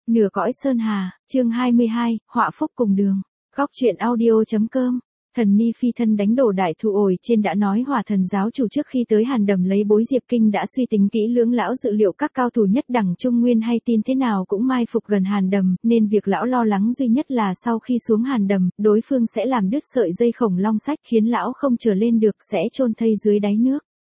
Nửa cõi sơn hà, chương 22, họa phúc cùng đường. Góc truyện audio.com. Thần Ni phi thân đánh đổ đại thụ ổi trên đã nói Hỏa Thần giáo chủ trước khi tới Hàn Đầm lấy bối Diệp Kinh đã suy tính kỹ lưỡng lão dự liệu các cao thủ nhất đẳng Trung Nguyên hay tin thế nào cũng mai phục gần Hàn Đầm, nên việc lão lo lắng duy nhất là sau khi xuống Hàn Đầm, đối phương sẽ làm đứt sợi dây khổng long sách khiến lão không trở lên được sẽ chôn thây dưới đáy nước.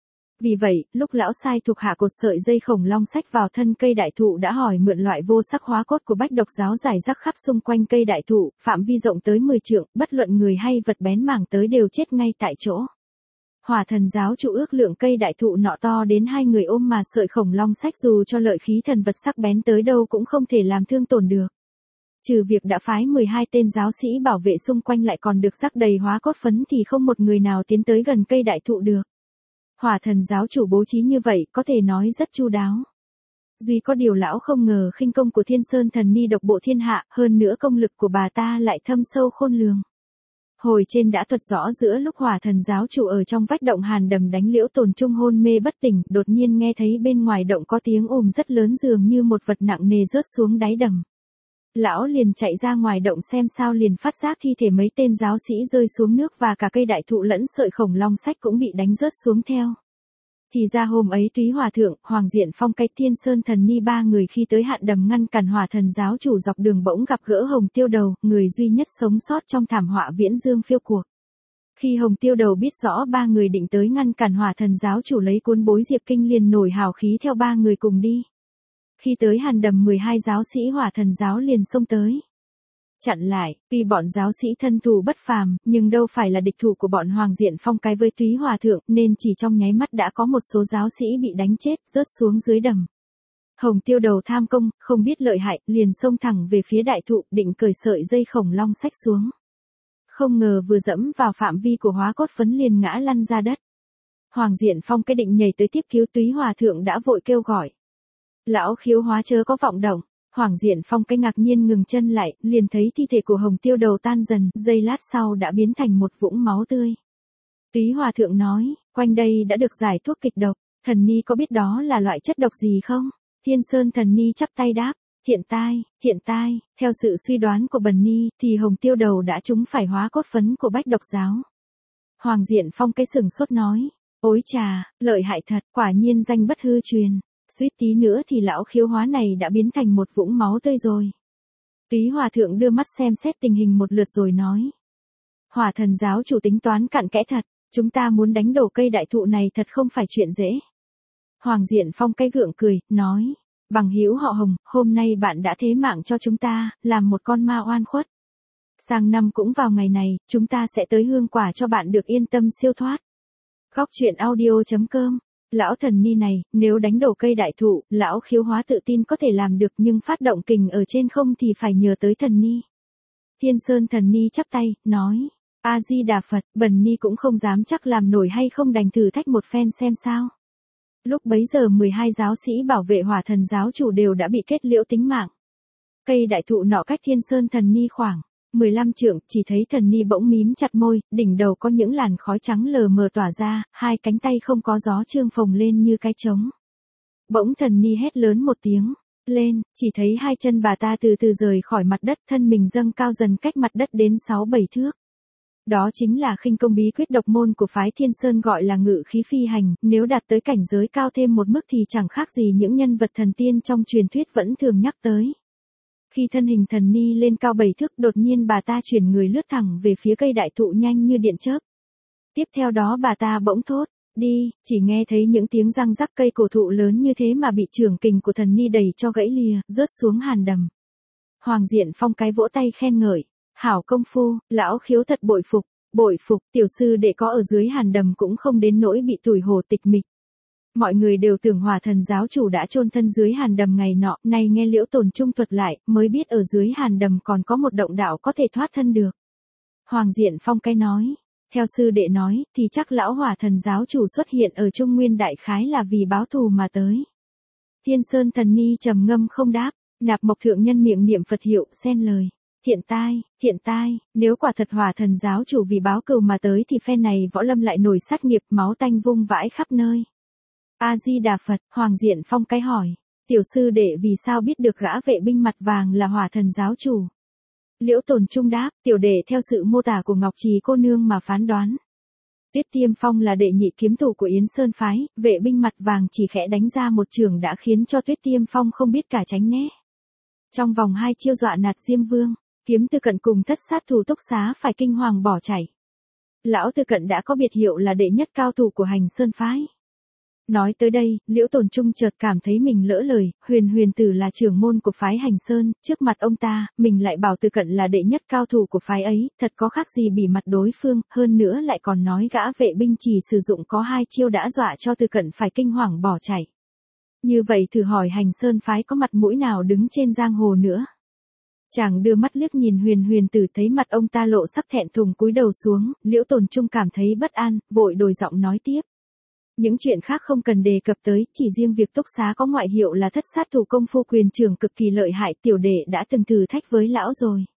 Vì vậy, lúc lão sai thuộc hạ cột sợi dây khổng long sách vào thân cây đại thụ đã hỏi mượn loại vô sắc hóa cốt của Bách Độc giáo rải rác khắp xung quanh cây đại thụ, phạm vi rộng tới 10 trượng, bất luận người hay vật bén mảng tới đều chết ngay tại chỗ. Hỏa Thần giáo chủ ước lượng cây đại thụ nọ to đến 2 người ôm mà sợi khổng long sách dù cho lợi khí thần vật sắc bén tới đâu cũng không thể làm thương tổn được. Trừ việc đã phái 12 tên giáo sĩ bảo vệ xung quanh lại còn được rắc đầy hóa cốt phấn thì không một người nào tiến tới gần cây đại thụ được. Hỏa Thần giáo chủ bố trí như vậy có thể nói rất chu đáo. Duy có điều lão không ngờ khinh công của Thiên Sơn Thần Ni độc bộ thiên hạ, hơn nữa công lực của bà ta lại thâm sâu khôn lường. Hồi trên đã thuật rõ giữa lúc Hỏa Thần giáo chủ ở trong vách động Hàn Đầm đánh Liễu Tồn Trung hôn mê bất tỉnh, đột nhiên nghe thấy bên ngoài động có tiếng ồm rất lớn dường như một vật nặng nề rớt xuống đáy đầm. Lão liền chạy ra ngoài động xem sao liền phát giác thi thể mấy tên giáo sĩ rơi xuống nước và cả cây đại thụ lẫn sợi khổng long sách cũng bị đánh rớt xuống theo. Thì ra hôm ấy Túy Hòa Thượng, Hoàng Diện Phong cái Thiên Sơn Thần Ni ba người khi tới Hạn Đầm ngăn cản Hỏa Thần giáo chủ dọc đường bỗng gặp gỡ Hồng Tiêu Đầu, người duy nhất sống sót trong thảm họa viễn dương phiêu cuộc. Khi Hồng Tiêu Đầu biết rõ ba người định tới ngăn cản Hỏa Thần giáo chủ lấy cuốn bối Diệp Kinh liền nổi hào khí theo ba người cùng đi. Khi tới Hàn Đầm 12 giáo sĩ Hỏa Thần giáo liền xông tới. Chặn lại, tuy bọn giáo sĩ thân thủ bất phàm, nhưng đâu phải là địch thủ của bọn Hoàng Diện Phong cái với Túy Hòa Thượng, nên chỉ trong nháy mắt đã có một số giáo sĩ bị đánh chết, rớt xuống dưới đầm. Hồng Tiêu Đầu tham công, không biết lợi hại, liền xông thẳng về phía đại thụ, định cởi sợi dây khổng long sách xuống. Không ngờ vừa dẫm vào phạm vi của hóa cốt phấn liền ngã lăn ra đất. Hoàng Diện Phong cái định nhảy tới tiếp cứu Túy Hòa Thượng đã vội kêu gọi. Lão khiếu hóa chớ có vọng động. Hoàng Diện Phong cái ngạc nhiên ngừng chân lại, liền thấy thi thể của Hồng Tiêu Đầu tan dần, giây lát sau đã biến thành một vũng máu tươi. Túy Hòa Thượng nói, quanh đây đã được giải thuốc kịch độc, Thần Ni có biết đó là loại chất độc gì không? Thiên Sơn Thần Ni chắp tay đáp, hiện tại, theo sự suy đoán của Bần Ni, thì Hồng Tiêu Đầu đã trúng phải hóa cốt phấn của Bách Độc giáo. Hoàng Diện Phong cái sừng sốt nói, ối chà, lợi hại thật, quả nhiên danh bất hư truyền. Suýt tí nữa thì lão khiếu hóa này đã biến thành một vũng máu tươi rồi. Túy Hòa Thượng đưa mắt xem xét tình hình một lượt rồi nói. Hỏa Thần giáo chủ tính toán cặn kẽ thật, chúng ta muốn đánh đổ cây đại thụ này thật không phải chuyện dễ. Hoàng Diện Phong cái gượng cười, nói, bằng hữu họ Hồng, hôm nay bạn đã thế mạng cho chúng ta, làm một con ma oan khuất. Sang năm cũng vào ngày này, chúng ta sẽ tới hương quả cho bạn được yên tâm siêu thoát. Góc truyện audio.com. Lão Thần Ni này, nếu đánh đổ cây đại thụ, lão khiếu hóa tự tin có thể làm được nhưng phát động kình ở trên không thì phải nhờ tới Thần Ni. Thiên Sơn Thần Ni chắp tay, nói, A-di-đà Phật, Bần Ni cũng không dám chắc làm nổi hay không đành thử thách một phen xem sao. Lúc bấy giờ 12 giáo sĩ bảo vệ Hỏa Thần giáo chủ đều đã bị kết liễu tính mạng. Cây đại thụ nọ cách Thiên Sơn Thần Ni khoảng 15 trượng, chỉ thấy Thần Ni bỗng mím chặt môi, đỉnh đầu có những làn khói trắng lờ mờ tỏa ra, hai cánh tay không có gió trương phồng lên như cái trống. Bỗng Thần Ni hét lớn một tiếng, lên, chỉ thấy hai chân bà ta từ từ rời khỏi mặt đất, thân mình dâng cao dần cách mặt đất đến 6-7 thước. Đó chính là khinh công bí quyết độc môn của phái Thiên Sơn gọi là ngự khí phi hành, nếu đạt tới cảnh giới cao thêm một mức thì chẳng khác gì những nhân vật thần tiên trong truyền thuyết vẫn thường nhắc tới. Khi thân hình Thần Ni lên cao 7 thước, đột nhiên bà ta chuyển người lướt thẳng về phía cây đại thụ nhanh như điện chớp. Tiếp theo đó bà ta bỗng thốt, đi, chỉ nghe thấy những tiếng răng rắc, cây cổ thụ lớn như thế mà bị chưởng kình của Thần Ni đẩy cho gãy lìa, rớt xuống Hàn Đầm. Hoàng Diện Phong cái vỗ tay khen ngợi, hảo công phu, lão khiếu thật bội phục, tiểu sư đệ có ở dưới Hàn Đầm cũng không đến nỗi bị tủi hổ tịch mịch. Mọi người đều tưởng Hỏa Thần giáo chủ đã chôn thân dưới Hàn Đầm ngày nọ, nay nghe Liễu Tồn Trung thuật lại, mới biết ở dưới Hàn Đầm còn có một động đạo có thể thoát thân được. Hoàng Diện Phong cái nói, theo sư đệ nói, thì chắc lão Hỏa Thần giáo chủ xuất hiện ở Trung Nguyên đại khái là vì báo thù mà tới. Thiên Sơn Thần Ni trầm ngâm không đáp, Nạp Mộc thượng nhân miệng niệm Phật hiệu, xen lời. Hiện tại, nếu quả thật Hỏa Thần giáo chủ vì báo cừu mà tới thì phe này võ lâm lại nổi sát nghiệp, máu tanh vung vãi khắp nơi. A-di-đà Phật, Hoàng Diện Phong cái hỏi, Tiểu sư đệ vì sao biết được gã vệ binh mặt vàng là Hỏa Thần giáo chủ? Liễu Tồn Trung đáp, tiểu đệ theo sự mô tả của Ngọc Trì cô nương mà phán đoán. Tuyết Tiêm Phong là đệ nhị kiếm thủ của Yến Sơn phái, vệ binh mặt vàng chỉ khẽ đánh ra một chưởng đã khiến cho Tuyết Tiêm Phong không biết cả tránh né. Trong vòng 2 chiêu dọa nạt Diêm Vương, Kiếm Tư Cận cùng thất sát thủ Túc Xá phải kinh hoàng bỏ chạy. Lão Tư Cận đã có biệt hiệu là đệ nhất cao thủ của Hành Sơn phái. Nói tới đây, Liễu Tồn Trung chợt cảm thấy mình lỡ lời, Huyền Tử là trưởng môn của phái Hành Sơn, trước mặt ông ta, mình lại bảo Tư Cận là đệ nhất cao thủ của phái ấy, thật có khác gì bỉ mặt đối phương, hơn nữa lại còn nói gã vệ binh chỉ sử dụng có 2 chiêu đã dọa cho Tư Cận phải kinh hoàng bỏ chạy. Như vậy thử hỏi Hành Sơn phái có mặt mũi nào đứng trên giang hồ nữa. Chàng đưa mắt liếc nhìn Huyền Tử, thấy mặt ông ta lộ sắc thẹn thùng cúi đầu xuống, Liễu Tồn Trung cảm thấy bất an, vội đổi giọng nói tiếp. Những chuyện khác không cần đề cập tới, chỉ riêng việc Túc Xá có ngoại hiệu là thất sát thủ công phu quyền trưởng cực kỳ lợi hại, tiểu đệ đã từng thử thách với lão rồi.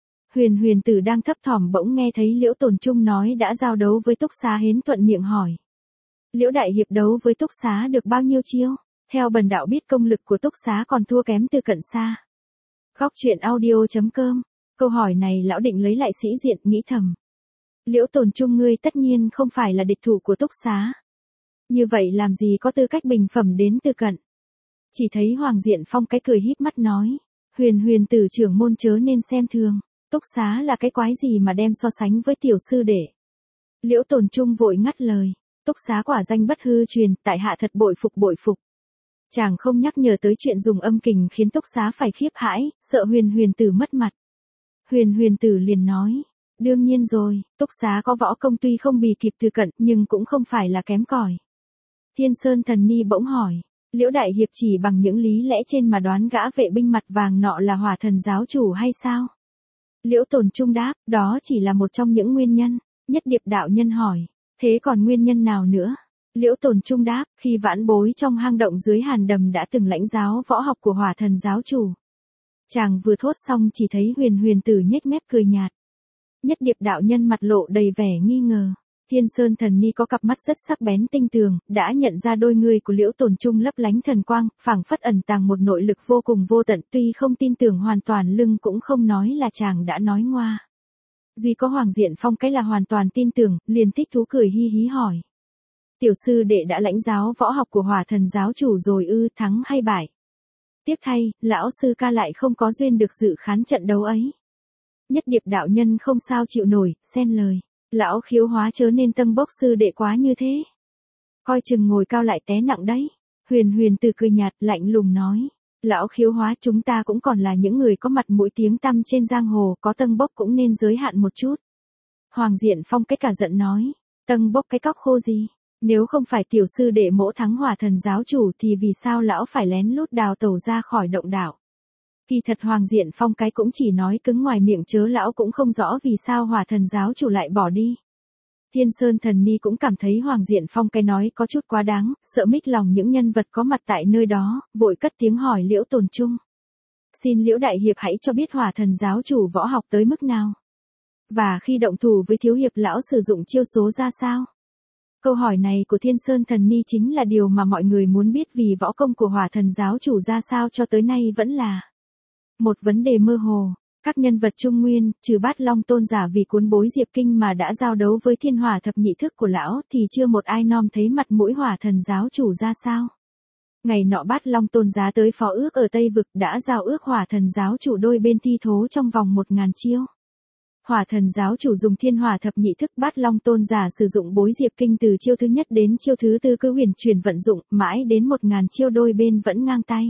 Huyền Tử đang thấp thỏm bỗng nghe thấy Liễu Tồn Trung nói đã giao đấu với Túc Xá, hến thuận miệng hỏi. Liễu đại hiệp đấu với Túc Xá được bao nhiêu chiêu? Theo bần đạo biết công lực của Túc Xá còn thua kém Tư Cận xa. Góc truyện audio.com. Câu hỏi này lão định lấy lại sĩ diện, nghĩ thầm. Liễu Tồn Trung ngươi tất nhiên không phải là địch thủ của Túc Xá. Như vậy làm gì có tư cách bình phẩm đến Tư Cận. Chỉ thấy Hoàng Diện Phong cái cười híp mắt nói. Huyền Tử trưởng môn chớ nên xem thường. Túc Xá là cái quái gì mà đem so sánh với tiểu sư đệ. Liễu Tồn Trung vội ngắt lời. Túc Xá quả danh bất hư truyền, tại hạ thật bội phục. Chàng không nhắc nhở tới chuyện dùng âm kình khiến Túc Xá phải khiếp hãi, sợ Huyền Tử mất mặt. Huyền Tử liền nói. Đương nhiên rồi, Túc Xá có võ công tuy không bì kịp Tư Cận nhưng cũng không phải là kém cỏi. Thiên Sơn Thần Ni bỗng hỏi. Liễu đại hiệp chỉ bằng những lý lẽ trên mà đoán gã vệ binh mặt vàng nọ là Hỏa Thần giáo chủ hay sao? Liễu Tồn Trung đáp, đó chỉ là một trong những nguyên nhân. Nhất Điệp đạo nhân hỏi. Thế còn nguyên nhân nào nữa? Liễu Tồn Trung đáp, khi vãn bối trong hang động dưới Hàn Đầm đã từng lãnh giáo võ học của Hỏa Thần giáo chủ. Chàng vừa thốt xong chỉ thấy Huyền Tử nhếch mép cười nhạt. Nhất Điệp đạo nhân mặt lộ đầy vẻ nghi ngờ. Thiên Sơn Thần Ni có cặp mắt rất sắc bén tinh tường, đã nhận ra đôi người của Liễu Tồn Trung lấp lánh thần quang, phảng phất ẩn tàng một nội lực vô cùng vô tận, tuy không tin tưởng hoàn toàn lưng cũng không nói là chàng đã nói ngoa. Duy có Hoàng Diện Phong cái là hoàn toàn tin tưởng, liền thích thú cười hi hí hỏi. Tiểu sư đệ đã lãnh giáo võ học của Hỏa Thần giáo chủ rồi ư, thắng hay bại? Tiếc thay, lão sư ca lại không có duyên được dự khán trận đấu ấy. Nhất Điệp đạo nhân không sao chịu nổi, xen lời. Lão khiếu hóa chớ nên tâm bốc sư đệ quá như thế. Coi chừng ngồi cao lại té nặng đấy. Huyền Tử cười nhạt lạnh lùng nói. Lão khiếu hóa chúng ta cũng còn là những người có mặt mũi tiếng tăm trên giang hồ, có tâng bốc cũng nên giới hạn một chút. Hoàng Diện Phong cái cả giận nói. Tâng bốc cái cóc khô gì? Nếu không phải tiểu sư đệ mỗ thắng Hỏa Thần giáo chủ thì vì sao lão phải lén lút đào tẩu ra khỏi động đảo? Kỳ thật Hoàng Diện Phong cái cũng chỉ nói cứng ngoài miệng chớ lão cũng không rõ vì sao Hỏa Thần giáo chủ lại bỏ đi. Thiên Sơn Thần Ni cũng cảm thấy Hoàng Diện Phong cái nói có chút quá đáng, sợ mích lòng những nhân vật có mặt tại nơi đó, vội cất tiếng hỏi Liễu Tồn Trung. Xin Liễu đại hiệp hãy cho biết Hỏa Thần giáo chủ võ học tới mức nào? Và khi động thủ với thiếu hiệp lão sử dụng chiêu số ra sao? Câu hỏi này của Thiên Sơn Thần Ni chính là điều mà mọi người muốn biết, vì võ công của Hỏa Thần giáo chủ ra sao cho tới nay vẫn là một vấn đề mơ hồ. Các nhân vật Trung Nguyên, trừ Bát Long Tôn giả vì cuốn bối Diệp Kinh mà đã giao đấu với Thiên Hỏa thập nhị thức của lão thì chưa một ai nom thấy mặt mũi Hỏa Thần giáo chủ ra sao. Ngày nọ Bát Long Tôn giá tới phó ước ở Tây Vực đã giao ước Hỏa Thần giáo chủ đôi bên thi thố trong vòng 1000 chiêu. Hỏa Thần giáo chủ dùng Thiên Hỏa thập nhị thức, Bát Long Tôn giả sử dụng bối Diệp Kinh từ chiêu thứ nhất đến chiêu thứ tư cứ huyền chuyển vận dụng, mãi đến 1000 chiêu đôi bên vẫn ngang tay.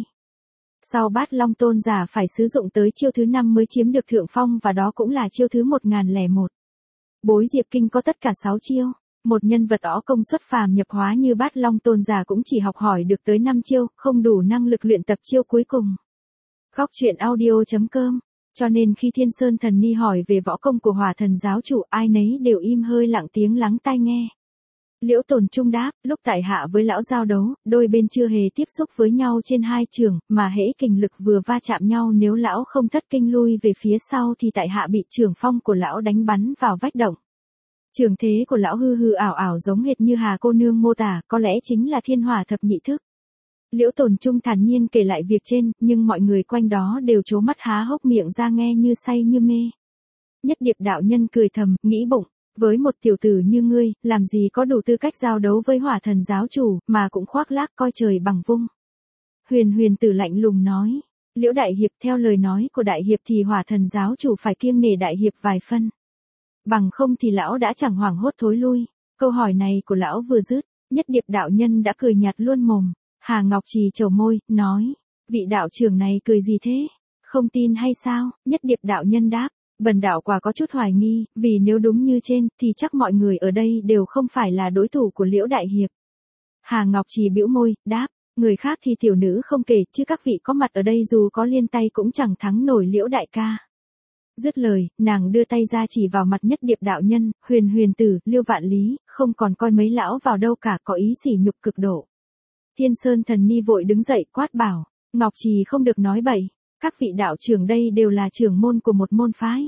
Sau Bát Long Tôn giả phải sử dụng tới chiêu thứ 5 mới chiếm được thượng phong, và đó cũng là chiêu thứ 1001. Bối Diệp Kinh có tất cả 6 chiêu. Một nhân vật ó công xuất phàm nhập hóa như Bát Long Tôn giả cũng chỉ học hỏi được tới 5 chiêu, không đủ năng lực luyện tập chiêu cuối cùng. Góc truyện audio.com. Cho nên khi Thiên Sơn Thần Ni hỏi về võ công của Hỏa Thần giáo chủ, ai nấy đều im hơi lặng tiếng lắng tai nghe. Liễu Tồn Trung đáp, lúc tại hạ với lão giao đấu, đôi bên chưa hề tiếp xúc với nhau trên hai trường, mà hễ kình lực vừa va chạm nhau, nếu lão không thất kinh lui về phía sau thì tại hạ bị trường phong của lão đánh bắn vào vách động. Trường thế của lão hư hư ảo ảo giống hệt như Hà cô nương mô tả, có lẽ chính là Thiên Hỏa thập nhị thức. Liễu Tồn Trung thản nhiên kể lại việc trên, nhưng mọi người quanh đó đều trố mắt há hốc miệng ra nghe như say như mê. Nhất Điệp đạo nhân cười thầm, nghĩ bụng, với một tiểu tử như ngươi, làm gì có đủ tư cách giao đấu với Hỏa Thần giáo chủ, mà cũng khoác lác coi trời bằng vung. Huyền Huyền Tử lạnh lùng nói, Liễu đại hiệp, theo lời nói của đại hiệp thì Hỏa Thần giáo chủ phải kiêng nể đại hiệp vài phân. Bằng không thì lão đã chẳng hoảng hốt thối lui. Câu hỏi này của lão vừa dứt, Nhất Điệp đạo nhân đã cười nhạt luôn mồm. Hà Ngọc Trì trầu môi, nói, vị đạo trưởng này cười gì thế? Không tin hay sao? Nhất Điệp đạo nhân đáp, bần đạo quả có chút hoài nghi, vì nếu đúng như trên, thì chắc mọi người ở đây đều không phải là đối thủ của Liễu đại hiệp. Hà Ngọc Trì bĩu môi, đáp, người khác thì tiểu nữ không kể, chứ các vị có mặt ở đây dù có liên tay cũng chẳng thắng nổi Liễu đại ca. Dứt lời, nàng đưa tay ra chỉ vào mặt Nhất Điệp đạo nhân, Huyền Huyền Tử, Liêu Vạn Lý, không còn coi mấy lão vào đâu cả, có ý sỉ nhục cực độ. Thiên Sơn Thần Ni vội đứng dậy quát bảo, Ngọc Trì không được nói bậy, các vị đạo trưởng đây đều là trưởng môn của một môn phái.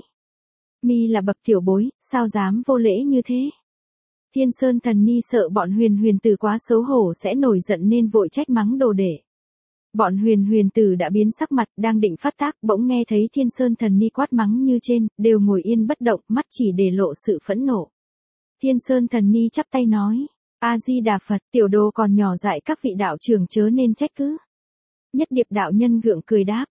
Mi là bậc tiểu bối, sao dám vô lễ như thế? Thiên Sơn Thần Ni sợ bọn Huyền Huyền Tử quá xấu hổ sẽ nổi giận nên vội trách mắng đồ đệ. Bọn Huyền Huyền Tử đã biến sắc mặt, đang định phát tác, bỗng nghe thấy Thiên Sơn Thần Ni quát mắng như trên, đều ngồi yên bất động, mắt chỉ để lộ sự phẫn nộ. Thiên Sơn Thần Ni chắp tay nói, A-di-đà Phật, tiểu đồ còn nhỏ dại các vị đạo trưởng chớ nên trách cứ. Nhất Điệp đạo nhân gượng cười đáp,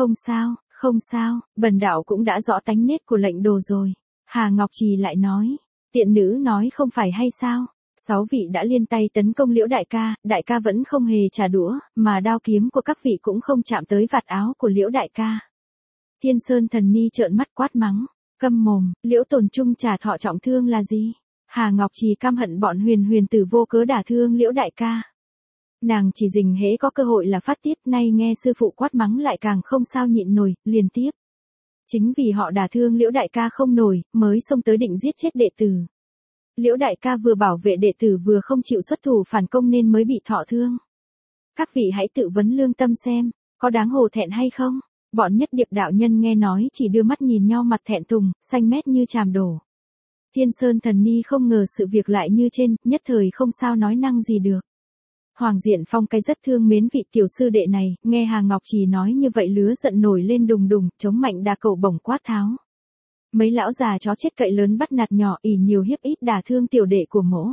không sao, bần đạo cũng đã rõ tánh nết của lệnh đồ rồi. Hà Ngọc Trì lại nói, tiện nữ nói không phải hay sao? 6 vị đã liên tay tấn công Liễu đại ca vẫn không hề trả đũa, mà đao kiếm của các vị cũng không chạm tới vạt áo của Liễu đại ca. Thiên Sơn Thần Ni trợn mắt quát mắng, câm mồm, Liễu Tồn Trung trả thọ trọng thương là gì? Hà Ngọc Trì căm hận bọn Huyền Huyền Tử vô cớ đả thương Liễu đại ca. Nàng chỉ rình hễ có cơ hội là phát tiết, nay nghe sư phụ quát mắng lại càng không sao nhịn nổi, liền tiếp. Chính vì họ đả thương Liễu đại ca không nổi, mới xông tới định giết chết đệ tử. Liễu đại ca vừa bảo vệ đệ tử vừa không chịu xuất thủ phản công nên mới bị thọ thương. Các vị hãy tự vấn lương tâm xem, có đáng hổ thẹn hay không? Bọn Nhất Điệp đạo nhân nghe nói chỉ đưa mắt nhìn nhau mặt thẹn thùng, xanh mét như chàm đổ. Thiên Sơn Thần Ni không ngờ sự việc lại như trên, nhất thời không sao nói năng gì được. Hoàng Diện Phong cái rất thương mến vị tiểu sư đệ này, nghe Hà Ngọc Trì nói như vậy lứa giận nổi lên đùng đùng, chống mạnh đà cậu bổng quát tháo. Mấy lão già chó chết cậy lớn bắt nạt nhỏ, ỷ nhiều hiếp ít đả thương tiểu đệ của mỗ.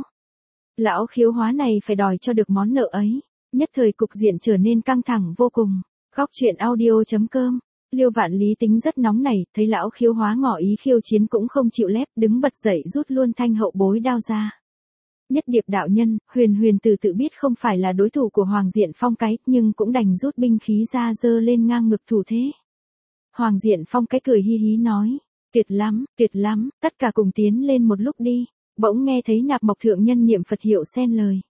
Lão khiếu hóa này phải đòi cho được món nợ ấy. Nhất thời cục diện trở nên căng thẳng vô cùng. Góc truyện audio.com. Liêu Vạn Lý tính rất nóng nảy, thấy lão khiếu hóa ngỏ ý khiêu chiến cũng không chịu lép, đứng bật dậy rút luôn thanh hậu bối đao ra. Nhất Điệp đạo nhân, Huyền Huyền Tử tự biết không phải là đối thủ của Hoàng Diện Phong cái, nhưng cũng đành rút binh khí ra giơ lên ngang ngực thủ thế. Hoàng Diện Phong cái cười hi hí nói, tuyệt lắm, tất cả cùng tiến lên một lúc đi. Bỗng nghe thấy Nạp Mộc thượng nhân niệm Phật hiệu xen lời.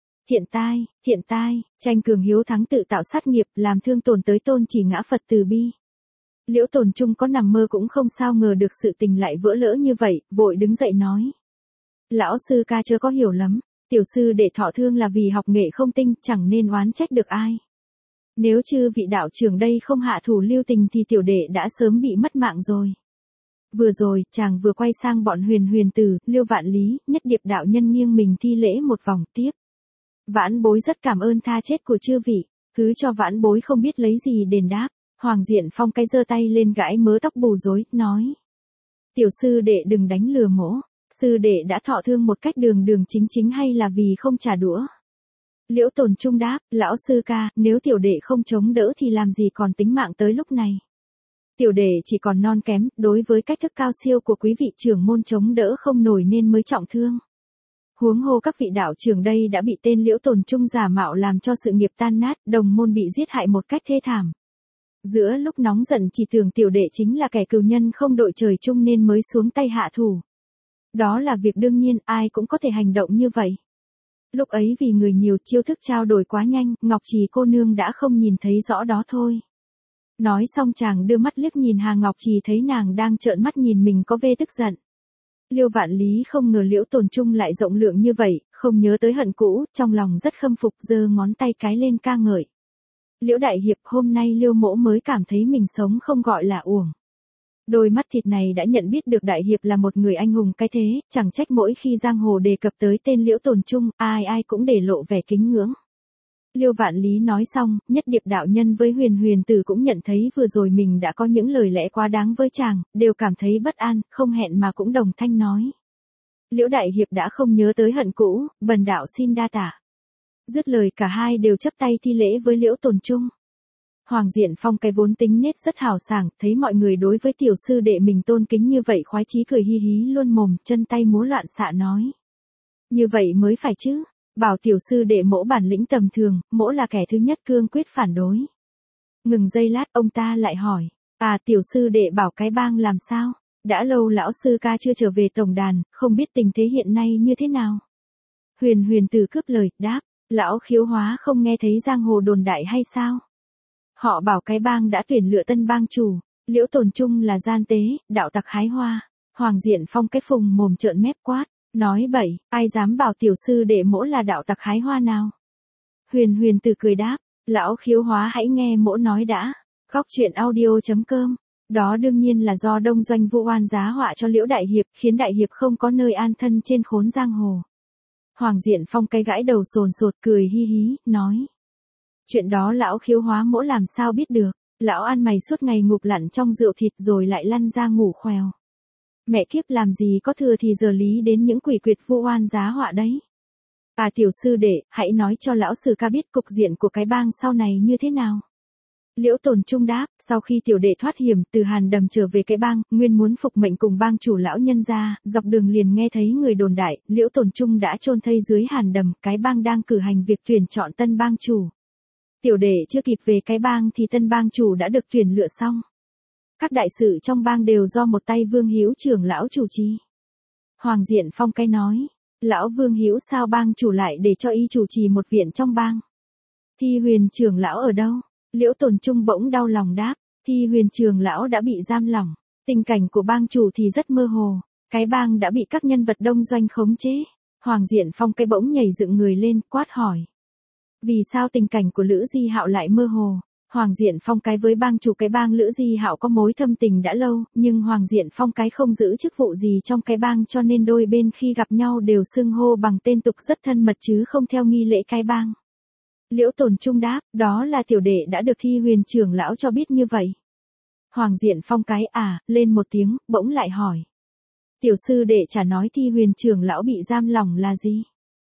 Thiện tai, tranh cường hiếu thắng tự tạo sát nghiệp, làm thương tổn tới tôn chỉ ngã Phật từ bi. Liễu Tồn Trung có nằm mơ cũng không sao ngờ được sự tình lại vỡ lỡ như vậy, vội đứng dậy nói. Lão sư ca chưa có hiểu lắm, tiểu sư đệ thọ thương là vì học nghệ không tinh, chẳng nên oán trách được ai. Nếu chư vị đạo trưởng đây không hạ thủ lưu tình thì tiểu đệ đã sớm bị mất mạng rồi. Vừa rồi, chàng vừa quay sang bọn Huyền Huyền Tử, Liêu Vạn Lý, Nhất Điệp đạo nhân nghiêng mình thi lễ một vòng tiếp. Vãn bối rất cảm ơn tha chết của chư vị, cứ cho vãn bối không biết lấy gì đền đáp. Hoàng Diện Phong cái giơ tay lên gãi mớ tóc bù rối, nói. Tiểu sư đệ đừng đánh lừa mỗ, sư đệ đã thọ thương một cách đường chính hay là vì không trả đũa. Liễu Tồn Trung đáp, lão sư ca, nếu tiểu đệ không chống đỡ thì làm gì còn tính mạng tới lúc này. Tiểu đệ chỉ còn non kém, đối với cách thức cao siêu của quý vị trưởng môn chống đỡ không nổi nên mới trọng thương. Huống hồ các vị đạo trưởng đây đã bị tên Liễu Tồn Trung giả mạo làm cho sự nghiệp tan nát, đồng môn bị giết hại một cách thê thảm. Giữa lúc nóng giận chỉ tưởng tiểu đệ chính là kẻ cừu nhân không đội trời chung nên mới xuống tay hạ thủ. Đó là việc đương nhiên, ai cũng có thể hành động như vậy. Lúc ấy vì người nhiều chiêu thức trao đổi quá nhanh, Ngọc Trì cô nương đã không nhìn thấy rõ đó thôi. Nói xong chàng đưa mắt liếc nhìn Hà Ngọc Trì thấy nàng đang trợn mắt nhìn mình có vẻ tức giận. Liêu Vạn Lý không ngờ Liễu Tồn Trung lại rộng lượng như vậy, không nhớ tới hận cũ, trong lòng rất khâm phục giơ ngón tay cái lên ca ngợi. Liễu đại hiệp, hôm nay Liêu mỗ mới cảm thấy mình sống không gọi là uổng. Đôi mắt thịt này đã nhận biết được đại hiệp là một người anh hùng cái thế, chẳng trách mỗi khi giang hồ đề cập tới tên Liễu Tồn Trung, ai ai cũng để lộ vẻ kính ngưỡng. Liêu Vạn Lý nói xong, Nhất Điệp đạo nhân với Huyền Huyền Tử cũng nhận thấy vừa rồi mình đã có những lời lẽ quá đáng với chàng, đều cảm thấy bất an, không hẹn mà cũng đồng thanh nói. Liễu Đại Hiệp đã không nhớ tới hận cũ, bần đạo xin đa tạ. Dứt lời cả hai đều chắp tay thi lễ với Liễu Tồn Trung. Hoàng Diện Phong cái vốn tính nết rất hào sảng, thấy mọi người đối với tiểu sư đệ mình tôn kính như vậy khoái chí cười hi hí luôn mồm, chân tay múa loạn xạ nói. Như vậy mới phải chứ, bảo tiểu sư đệ mỗ bản lĩnh tầm thường, mỗ là kẻ thứ nhất cương quyết phản đối. Ngừng giây lát ông ta lại hỏi, tiểu sư đệ bảo cái bang làm sao, đã lâu lão sư ca chưa trở về tổng đàn, không biết tình thế hiện nay như thế nào. Huyền Huyền Tử cướp lời, đáp, lão Khiếu Hóa không nghe thấy giang hồ đồn đại hay sao? Họ bảo cái bang đã tuyển lựa tân bang chủ, Liễu Tồn Trung là gian tế, đạo tặc hái hoa. Hoàng Diện Phong cái phùng mồm trợn mép quát, nói bậy, ai dám bảo tiểu sư đệ mỗ là đạo tặc hái hoa nào? Huyền Huyền Tử cười đáp, lão Khiếu Hóa hãy nghe mỗ nói đã. Góc truyện audio.com. Đó đương nhiên là do Đông Doanh vu oan giá họa cho Liễu Đại Hiệp, khiến Đại Hiệp không có nơi an thân trên khốn giang hồ. Hoàng Diện Phong cái gãi đầu sồn sột cười hi hí, nói. Chuyện đó lão Khiếu Hóa mỗ làm sao biết được, lão ăn mày suốt ngày ngục lặn trong rượu thịt rồi lại lăn ra ngủ khoèo. Mẹ kiếp làm gì có thừa thì giờ lý đến những quỷ quyệt vu oan giá họa đấy. Tiểu sư đệ, hãy nói cho lão sư ca biết cục diện của cái bang sau này như thế nào. Liễu Tồn Trung đáp, sau khi tiểu đệ thoát hiểm từ Hàn Đầm trở về cái bang, nguyên muốn phục mệnh cùng bang chủ lão nhân gia, dọc đường liền nghe thấy người đồn đại, Liễu Tồn Trung đã chôn thây dưới Hàn Đầm, cái bang đang cử hành việc tuyển chọn tân bang chủ. Tiểu đệ chưa kịp về cái bang thì tân bang chủ đã được tuyển lựa xong. Các đại sự trong bang đều do một tay Vương Hữu trưởng lão chủ trì. Hoàng Diện Phong cái nói, lão Vương Hữu sao bang chủ lại để cho y chủ trì một viện trong bang? Thi Huyền trưởng lão ở đâu? Liễu Tồn Trung bỗng đau lòng đáp, Thi Huyền trưởng lão đã bị giam lỏng, tình cảnh của bang chủ thì rất mơ hồ, cái bang đã bị các nhân vật Đông Doanh khống chế. Hoàng Diện Phong cái bỗng nhảy dựng người lên, quát hỏi. Vì sao tình cảnh của Lữ Di Hạo lại mơ hồ? Hoàng Diện Phong cái với bang chủ cái bang Lữ Di Hạo có mối thâm tình đã lâu, nhưng Hoàng Diện Phong cái không giữ chức vụ gì trong cái bang cho nên đôi bên khi gặp nhau đều xưng hô bằng tên tục rất thân mật chứ không theo nghi lễ cái bang. Liễu Tồn Trung đáp, đó là tiểu đệ đã được Thi Huyền trưởng lão cho biết như vậy. Hoàng Diện Phong cái lên một tiếng, bỗng lại hỏi. Tiểu sư đệ chả nói Thi Huyền trưởng lão bị giam lỏng là gì?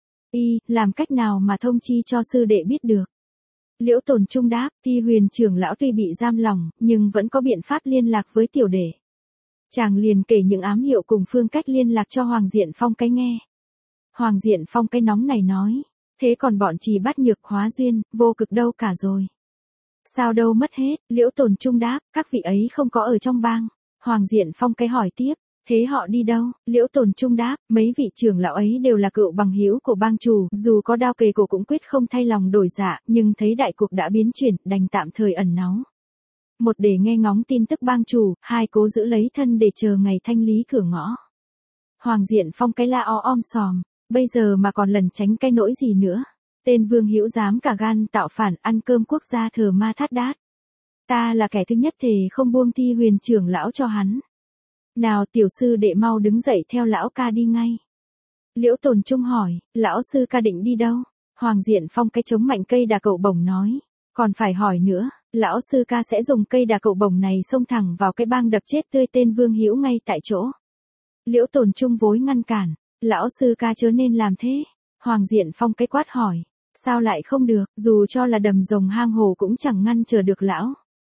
Làm cách nào mà thông chi cho sư đệ biết được? Liễu Tồn Trung đáp, Thi Huyền trưởng lão tuy bị giam lỏng, nhưng vẫn có biện pháp liên lạc với tiểu đệ. Chàng liền kể những ám hiệu cùng phương cách liên lạc cho Hoàng Diện Phong cái nghe. Hoàng Diện Phong cái nóng này nói, thế còn bọn Trì Bát Nhược Hóa Duyên, Vô Cực đâu cả rồi? Sao đâu mất hết? Liễu Tồn Trung đáp, các vị ấy không có ở trong bang. Hoàng Diện Phong cái hỏi tiếp, thế họ đi đâu? Liễu Tồn Trung đáp, mấy vị trưởng lão ấy đều là cựu bằng hữu của bang chủ, dù có đao kề cổ cũng quyết không thay lòng đổi dạ, nhưng thấy đại cục đã biến chuyển, đành tạm thời ẩn náu. Một để nghe ngóng tin tức bang chủ, hai cố giữ lấy thân để chờ ngày thanh lý cửa ngõ. Hoàng Diện Phong cái la om sòm, bây giờ mà còn lẩn tránh cái nỗi gì nữa? Tên Vương Hữu dám cả gan tạo phản, ăn cơm quốc gia thờ ma thát đát. Ta là kẻ thứ nhất thề không buông Thi Huyền trưởng lão cho hắn. Nào tiểu sư đệ mau đứng dậy theo lão ca đi ngay. Liễu Tồn Trung hỏi, lão sư ca định đi đâu? Hoàng Diện Phong cái chống mạnh cây đà cậu bổng nói, còn phải hỏi nữa, lão sư ca sẽ dùng cây đà cậu bổng này xông thẳng vào cái bang đập chết tươi tên Vương Hữu ngay tại chỗ. Liễu Tồn Trung vối ngăn cản, lão sư ca chớ nên làm thế. Hoàng Diện Phong cái quát hỏi, sao lại không được, dù cho là đầm rồng hang hồ cũng chẳng ngăn chờ được lão.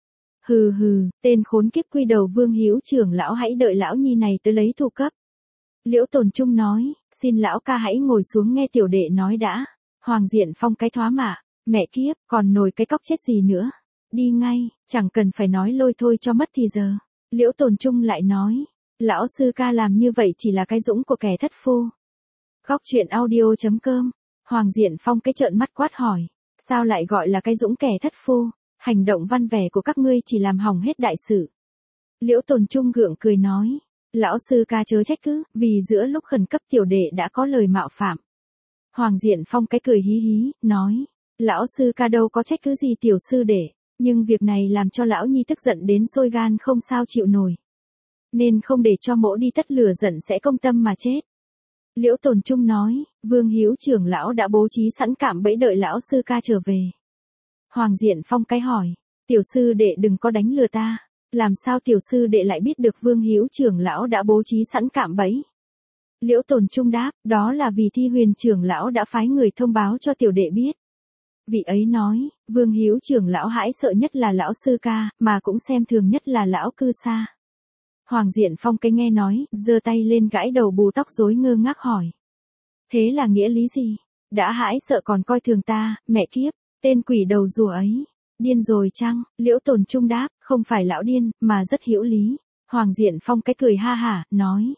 Hừ, tên khốn kiếp quy đầu Vương Hữu trưởng lão hãy đợi lão nhi này tới lấy thủ cấp. Liễu Tồn Trung nói, xin lão ca hãy ngồi xuống nghe tiểu đệ nói đã. Hoàng Diện Phong cái thoá mạ, mẹ kiếp, còn nồi cái cóc chết gì nữa. Đi ngay, chẳng cần phải nói lôi thôi cho mất thì giờ. Liễu Tồn Trung lại nói, lão sư ca làm như vậy chỉ là cái dũng của kẻ thất phu. Góc truyện audio.com. Hoàng Diện Phong cái trợn mắt quát hỏi, sao lại gọi là cái dũng kẻ thất phu? Hành động văn vẻ của các ngươi chỉ làm hỏng hết đại sự. Liễu Tồn Trung gượng cười nói, lão sư ca chớ trách cứ, vì giữa lúc khẩn cấp tiểu đệ đã có lời mạo phạm. Hoàng Diện Phong cái cười hí hí, nói, lão sư ca đâu có trách cứ gì tiểu sư đệ, nhưng việc này làm cho lão nhi tức giận đến sôi gan không sao chịu nổi. Nên không để cho mỗ đi tất lửa giận sẽ công tâm mà chết. Liễu Tồn Trung nói, Vương Hữu trưởng lão đã bố trí sẵn cạm bẫy đợi lão sư ca trở về. Hoàng Diện Phong cái hỏi, tiểu sư đệ đừng có đánh lừa ta, làm sao tiểu sư đệ lại biết được Vương Hữu trưởng lão đã bố trí sẵn cạm bẫy? Liễu Tồn Trung đáp, đó là vì Thi Huyền trưởng lão đã phái người thông báo cho tiểu đệ biết. Vị ấy nói, Vương Hữu trưởng lão hãi sợ nhất là lão sư ca, mà cũng xem thường nhất là lão cư sa. Hoàng Diện Phong cái nghe nói, giơ tay lên gãi đầu bù tóc rối ngơ ngác hỏi. Thế là nghĩa lý gì? Đã hãi sợ còn coi thường ta, mẹ kiếp, tên quỷ đầu rùa ấy. Điên rồi chăng? Liễu Tồn Trung đáp, không phải lão điên, mà rất hữu lý. Hoàng Diện Phong cái cười ha hả, nói.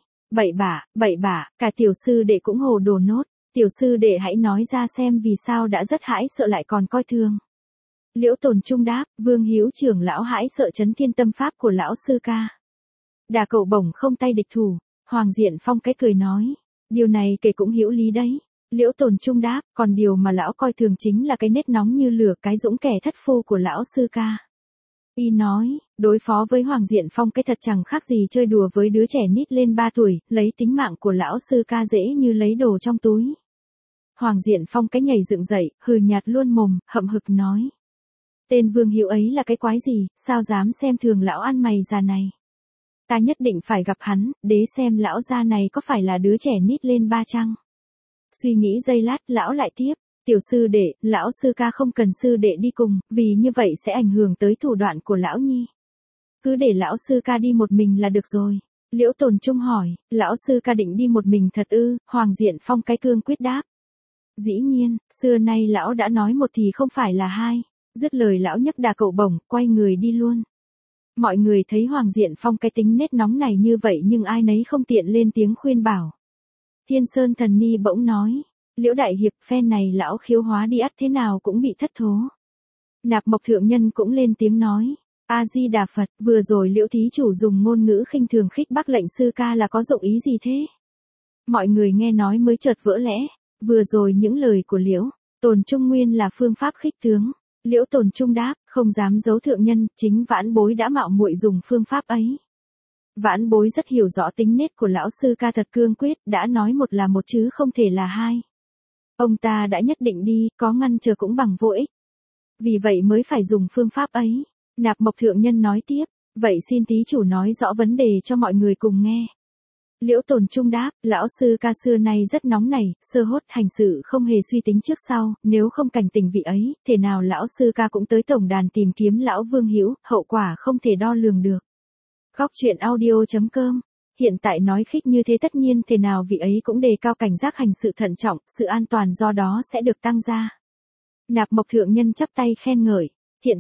Bậy bạ, cả tiểu sư đệ cũng hồ đồ nốt. Tiểu sư đệ hãy nói ra xem vì sao đã rất hãi sợ lại còn coi thường. Liễu Tồn Trung đáp, Vương Hữu trưởng lão hãi sợ chấn thiên tâm pháp của lão sư ca. Đà cậu bổng không tay địch thủ. Hoàng Diện Phong cái cười nói. Điều này kể cũng hữu lý đấy. Liễu Tồn Trung đáp, còn điều mà lão coi thường chính là cái nết nóng như lửa cái dũng kẻ thất phu của lão sư ca. Y nói, đối phó với Hoàng Diện Phong cái thật chẳng khác gì chơi đùa với đứa trẻ nít lên 3 tuổi, lấy tính mạng của lão sư ca dễ như lấy đồ trong túi. Hoàng Diện Phong cái nhảy dựng dậy, hừ nhạt luôn mồm, hậm hực nói. Tên Vương Hữu ấy là cái quái gì, sao dám xem thường lão ăn mày già này. Ta nhất định phải gặp hắn, để xem lão già này có phải là đứa trẻ nít lên 3 chăng. Suy nghĩ giây lát, lão lại tiếp. Tiểu sư đệ, lão sư ca không cần sư đệ đi cùng, vì như vậy sẽ ảnh hưởng tới thủ đoạn của lão nhi. Cứ để lão sư ca đi một mình là được rồi. Liễu Tồn Trung hỏi, lão sư ca định đi một mình thật ư? Hoàng Diện Phong cái cương quyết đáp. Dĩ nhiên, xưa nay lão đã nói một thì không phải là hai. Dứt lời lão nhấc đà cậu bổng, quay người đi luôn. Mọi người thấy Hoàng Diện Phong cái tính nết nóng này như vậy nhưng ai nấy không tiện lên tiếng khuyên bảo. Thiên Sơn Thần Ni bỗng nói. Liễu đại hiệp, phen này lão khiếu hóa đi ắt thế nào cũng bị thất thố. Nạp Mộc thượng nhân cũng lên tiếng nói. A Di Đà Phật, vừa rồi Liễu thí chủ dùng ngôn ngữ khinh thường khích bác lệnh sư ca là có dụng ý gì thế? Mọi người nghe nói mới chợt vỡ lẽ. Vừa rồi những lời của Liễu Tồn Trung nguyên là phương pháp khích tướng. Liễu Tồn Trung đáp, không dám giấu thượng nhân, chính vãn bối đã mạo muội dùng phương pháp ấy. Vãn bối rất hiểu rõ tính nết của lão sư ca thật cương quyết, đã nói một là một chứ không thể là hai. Ông ta đã nhất định đi, có ngăn chờ cũng bằng vô ích. Vì vậy mới phải dùng phương pháp ấy. Nạp Mộc thượng nhân nói tiếp, vậy xin thí chủ nói rõ vấn đề cho mọi người cùng nghe. Liễu Tồn Trung đáp, lão sư ca xưa nay rất nóng nảy, sơ hốt hành sự không hề suy tính trước sau, nếu không cảnh tình vị ấy, thể nào lão sư ca cũng tới tổng đàn tìm kiếm lão Vương Hữu, hậu quả không thể đo lường được. Góc truyện audio.com. Hiện tại nói khích như thế tất nhiên thể nào vị ấy cũng đề cao cảnh giác hành sự thận trọng, sự an toàn do đó sẽ được tăng ra. Nạp Mộc thượng nhân chắp tay khen ngợi.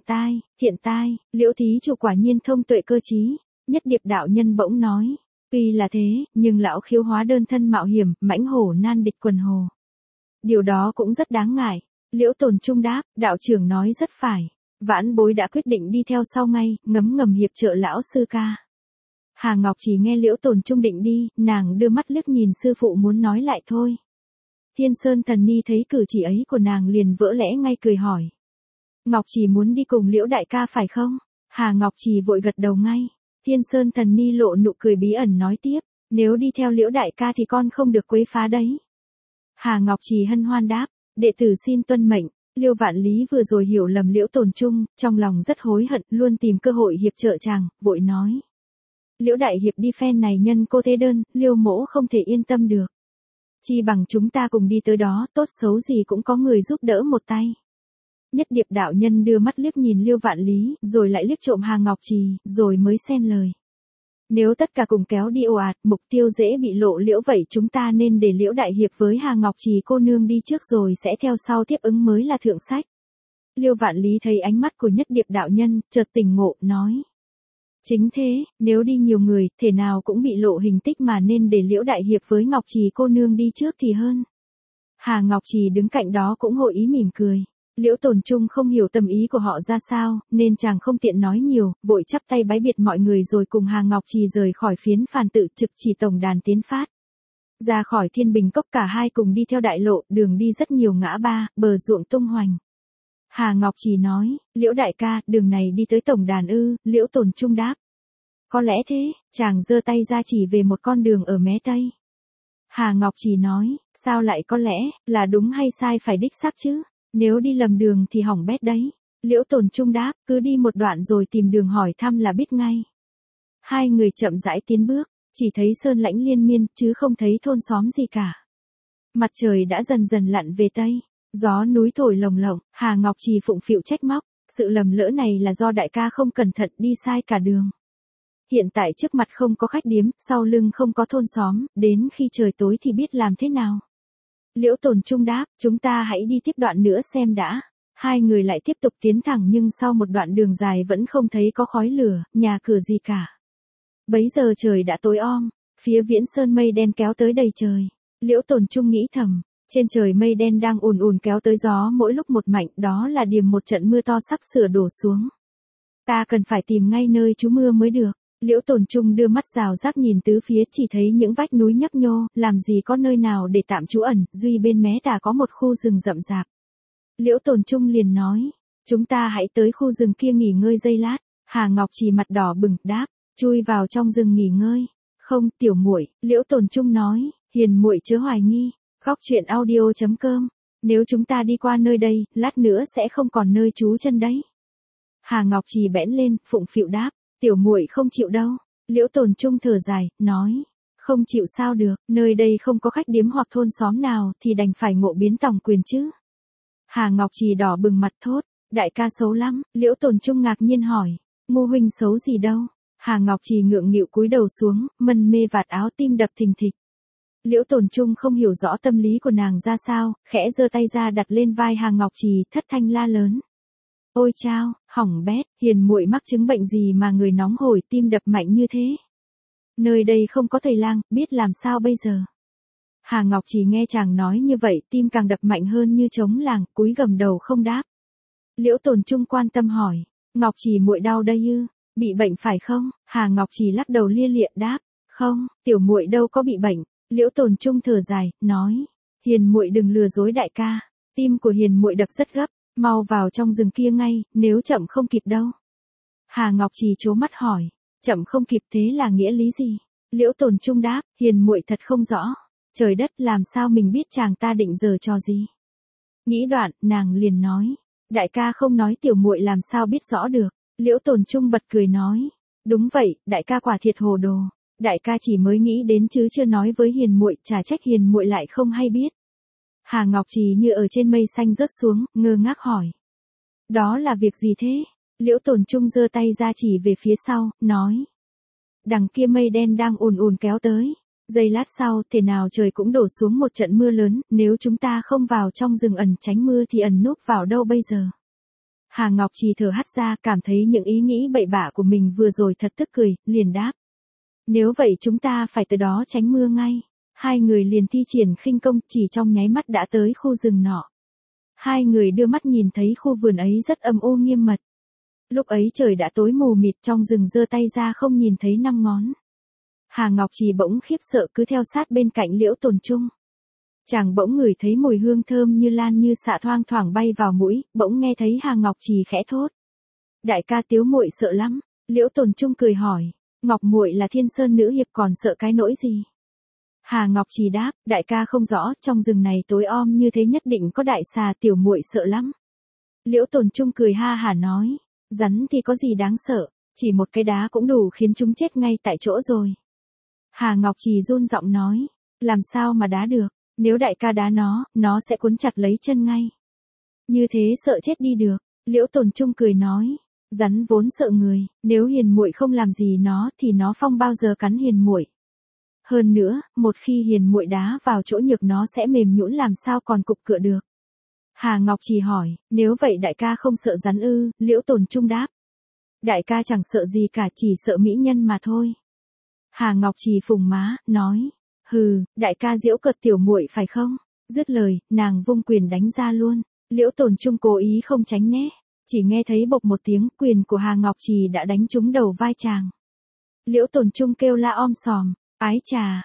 Thiện tai, Liễu thí chủ quả nhiên thông tuệ cơ trí. Nhất Điệp đạo nhân bỗng nói. Tuy là thế, nhưng lão khiếu hóa đơn thân mạo hiểm, mãnh hổ nan địch quần hồ. Điều đó cũng rất đáng ngại. Liễu Tồn Trung đáp, đạo trưởng nói rất phải. Vãn bối đã quyết định đi theo sau ngay, ngấm ngầm hiệp trợ lão sư ca. Hà Ngọc chỉ nghe Liễu Tồn Trung định đi, nàng đưa mắt liếc nhìn sư phụ muốn nói lại thôi. Thiên Sơn Thần Ni thấy cử chỉ ấy của nàng liền vỡ lẽ ngay cười hỏi. Ngọc chỉ muốn đi cùng Liễu đại ca phải không? Hà Ngọc chỉ vội gật đầu ngay. Thiên Sơn Thần Ni lộ nụ cười bí ẩn nói tiếp, nếu đi theo Liễu đại ca thì con không được quấy phá đấy. Hà Ngọc Trì hân hoan đáp, đệ tử xin tuân mệnh. Liêu Vạn Lý vừa rồi hiểu lầm Liễu Tồn Trung, trong lòng rất hối hận, luôn tìm cơ hội hiệp trợ chàng, vội nói. Liễu đại hiệp đi phen này nhân cô thế đơn, Liêu mỗ không thể yên tâm được. Chi bằng chúng ta cùng đi tới đó, tốt xấu gì cũng có người giúp đỡ một tay. Nhất Điệp đạo nhân đưa mắt liếc nhìn Liêu Vạn Lý, rồi lại liếc trộm Hà Ngọc Trì, rồi mới xen lời. Nếu tất cả cùng kéo đi ồ ạt, mục tiêu dễ bị lộ liễu vậy chúng ta nên để Liễu đại hiệp với Hà Ngọc Trì cô nương đi trước rồi sẽ theo sau tiếp ứng mới là thượng sách. Liêu Vạn Lý thấy ánh mắt của Nhất Điệp đạo nhân, chợt tỉnh ngộ, nói. Chính thế, nếu đi nhiều người, thể nào cũng bị lộ hình tích mà nên để Liễu đại hiệp với Ngọc Trì cô nương đi trước thì hơn. Hà Ngọc Trì đứng cạnh đó cũng hội ý mỉm cười. Liễu Tồn Trung không hiểu tâm ý của họ ra sao, nên chàng không tiện nói nhiều, vội chắp tay bái biệt mọi người rồi cùng Hà Ngọc Trì rời khỏi phiến phàn tự trực chỉ tổng đàn tiến phát. Ra khỏi Thiên Bình Cốc cả hai cùng đi theo đại lộ, đường đi rất nhiều ngã ba, bờ ruộng tung hoành. Hà Ngọc Trì nói, Liễu đại ca, đường này đi tới tổng đàn ư? Liễu Tồn Trung đáp. Có lẽ thế, chàng giơ tay ra chỉ về một con đường ở mé tây. Hà Ngọc Trì nói, sao lại có lẽ, là đúng hay sai phải đích xác chứ, nếu đi lầm đường thì hỏng bét đấy. Liễu Tồn Trung đáp, cứ đi một đoạn rồi tìm đường hỏi thăm là biết ngay. Hai người chậm rãi tiến bước, chỉ thấy sơn lãnh liên miên, chứ không thấy thôn xóm gì cả. Mặt trời đã dần dần lặn về tây, gió núi thổi lồng lộng, Hà Ngọc Trì phụng phịu trách móc, sự lầm lỡ này là do đại ca không cẩn thận đi sai cả đường. Hiện tại trước mặt không có khách điếm, sau lưng không có thôn xóm, đến khi trời tối thì biết làm thế nào. Liễu Tồn Trung đáp, chúng ta hãy đi tiếp đoạn nữa xem đã. Hai người lại tiếp tục tiến thẳng nhưng sau một đoạn đường dài vẫn không thấy có khói lửa, nhà cửa gì cả. Bấy giờ trời đã tối om, phía Viễn Sơn mây đen kéo tới đầy trời. Liễu Tồn Trung nghĩ thầm, trên trời mây đen đang ùn ùn kéo tới, gió mỗi lúc một mạnh, đó là điểm một trận mưa to sắp sửa đổ xuống. Ta cần phải tìm ngay nơi trú mưa mới được. Liễu Tồn Trung đưa mắt rào rác nhìn tứ phía, chỉ thấy những vách núi nhấp nhô, làm gì có nơi nào để tạm trú ẩn, duy bên mé tả có một khu rừng rậm rạp. Liễu Tồn Trung liền nói, chúng ta hãy tới khu rừng kia nghỉ ngơi giây lát. Hà Ngọc Trì mặt đỏ bừng, đáp, chui vào trong rừng nghỉ ngơi. Không, tiểu muội, Liễu Tồn Trung nói, hiền muội chớ hoài nghi. Góc truyện audio.com, nếu chúng ta đi qua nơi đây, lát nữa sẽ không còn nơi trú chân đấy. Hà Ngọc Trì bẽn lên, phụng phịu đáp, tiểu muội không chịu đâu. Liễu Tồn Trung thở dài, nói, không chịu sao được, nơi đây không có khách điếm hoặc thôn xóm nào thì đành phải ngộ biến tòng quyền chứ. Hà Ngọc Trì đỏ bừng mặt thốt, đại ca xấu lắm. Liễu Tồn Trung ngạc nhiên hỏi, Ngô huynh xấu gì đâu. Hà Ngọc Trì ngượng nghịu cúi đầu xuống, mân mê vạt áo, tim đập thình thịch. Liễu Tồn Trung không hiểu rõ tâm lý của nàng ra sao, khẽ giơ tay ra đặt lên vai Hà Ngọc Trì, thất thanh la lớn. Ôi chao, hỏng bét, hiền muội mắc chứng bệnh gì mà người nóng hổi, tim đập mạnh như thế. Nơi đây không có thầy lang, biết làm sao bây giờ. Hà Ngọc Trì nghe chàng nói như vậy, tim càng đập mạnh hơn như trống làng, cúi gầm đầu không đáp. Liễu Tồn Trung quan tâm hỏi, Ngọc Trì muội đau đây ư, bị bệnh phải không? Hà Ngọc Trì lắc đầu lia lịa đáp, không, tiểu muội đâu có bị bệnh. Liễu Tồn Trung thở dài, nói, hiền muội đừng lừa dối đại ca, tim của hiền muội đập rất gấp, mau vào trong rừng kia ngay, nếu chậm không kịp đâu. Hà Ngọc Trì trố mắt hỏi, chậm không kịp thế là nghĩa lý gì? Liễu Tồn Trung đáp, hiền muội thật không rõ, trời đất, làm sao mình biết chàng ta định giở trò gì? Nghĩ đoạn, nàng liền nói, đại ca không nói tiểu muội làm sao biết rõ được. Liễu Tồn Trung bật cười nói, đúng vậy, đại ca quả thiệt hồ đồ. Đại ca chỉ mới nghĩ đến chứ chưa nói với hiền muội, chả trách hiền muội lại không hay biết. Hà Ngọc Trì như ở trên mây xanh rớt xuống, ngơ ngác hỏi, đó là việc gì thế? Liễu Tồn Trung giơ tay ra chỉ về phía sau, nói, đằng kia mây đen đang ùn ùn kéo tới. Giây lát sau, thể nào trời cũng đổ xuống một trận mưa lớn, nếu chúng ta không vào trong rừng ẩn tránh mưa thì ẩn núp vào đâu bây giờ? Hà Ngọc Trì thở hắt ra, cảm thấy những ý nghĩ bậy bạ của mình vừa rồi thật tức cười, liền đáp. Nếu vậy chúng ta phải từ đó tránh mưa ngay. Hai người liền thi triển khinh công, chỉ trong nháy mắt đã tới khu rừng nọ. Hai người đưa mắt nhìn thấy khu vườn ấy rất âm u nghiêm mật. Lúc ấy trời đã tối mù mịt, trong rừng giơ tay ra không nhìn thấy năm ngón. Hà Ngọc Trì bỗng khiếp sợ cứ theo sát bên cạnh Liễu Tồn Trung. Chàng bỗng ngửi thấy mùi hương thơm như lan như xạ thoang thoảng bay vào mũi, bỗng nghe thấy Hà Ngọc Trì khẽ thốt. Đại ca tiếu muội sợ lắm. Liễu Tồn Trung cười hỏi, Ngọc muội là Thiên Sơn nữ hiệp còn sợ cái nỗi gì? Hà Ngọc Trì đáp, đại ca không rõ, trong rừng này tối om như thế nhất định có đại xà, tiểu muội sợ lắm. Liễu Tồn Trung cười ha hả nói, rắn thì có gì đáng sợ, chỉ một cái đá cũng đủ khiến chúng chết ngay tại chỗ rồi. Hà Ngọc Trì run giọng nói, làm sao mà đá được, nếu đại ca đá nó sẽ cuốn chặt lấy chân ngay. Như thế sợ chết đi được. Liễu Tồn Trung cười nói, rắn vốn sợ người, nếu hiền muội không làm gì nó thì nó phong bao giờ cắn hiền muội. Hơn nữa, một khi hiền muội đá vào chỗ nhược nó sẽ mềm nhũn làm sao còn cục cựa được. Hà Ngọc Trì hỏi, nếu vậy đại ca không sợ rắn ư? Liễu Tồn Trung đáp, đại ca chẳng sợ gì cả, chỉ sợ mỹ nhân mà thôi. Hà Ngọc Trì phùng má, nói, hừ, đại ca giễu cợt tiểu muội phải không? Dứt lời, nàng vung quyền đánh ra luôn. Liễu Tồn Trung cố ý không tránh né, chỉ nghe thấy bộc một tiếng, quyền của Hà Ngọc Trì đã đánh trúng đầu vai chàng. Liễu Tồn Trung kêu la om sòm, ái chà,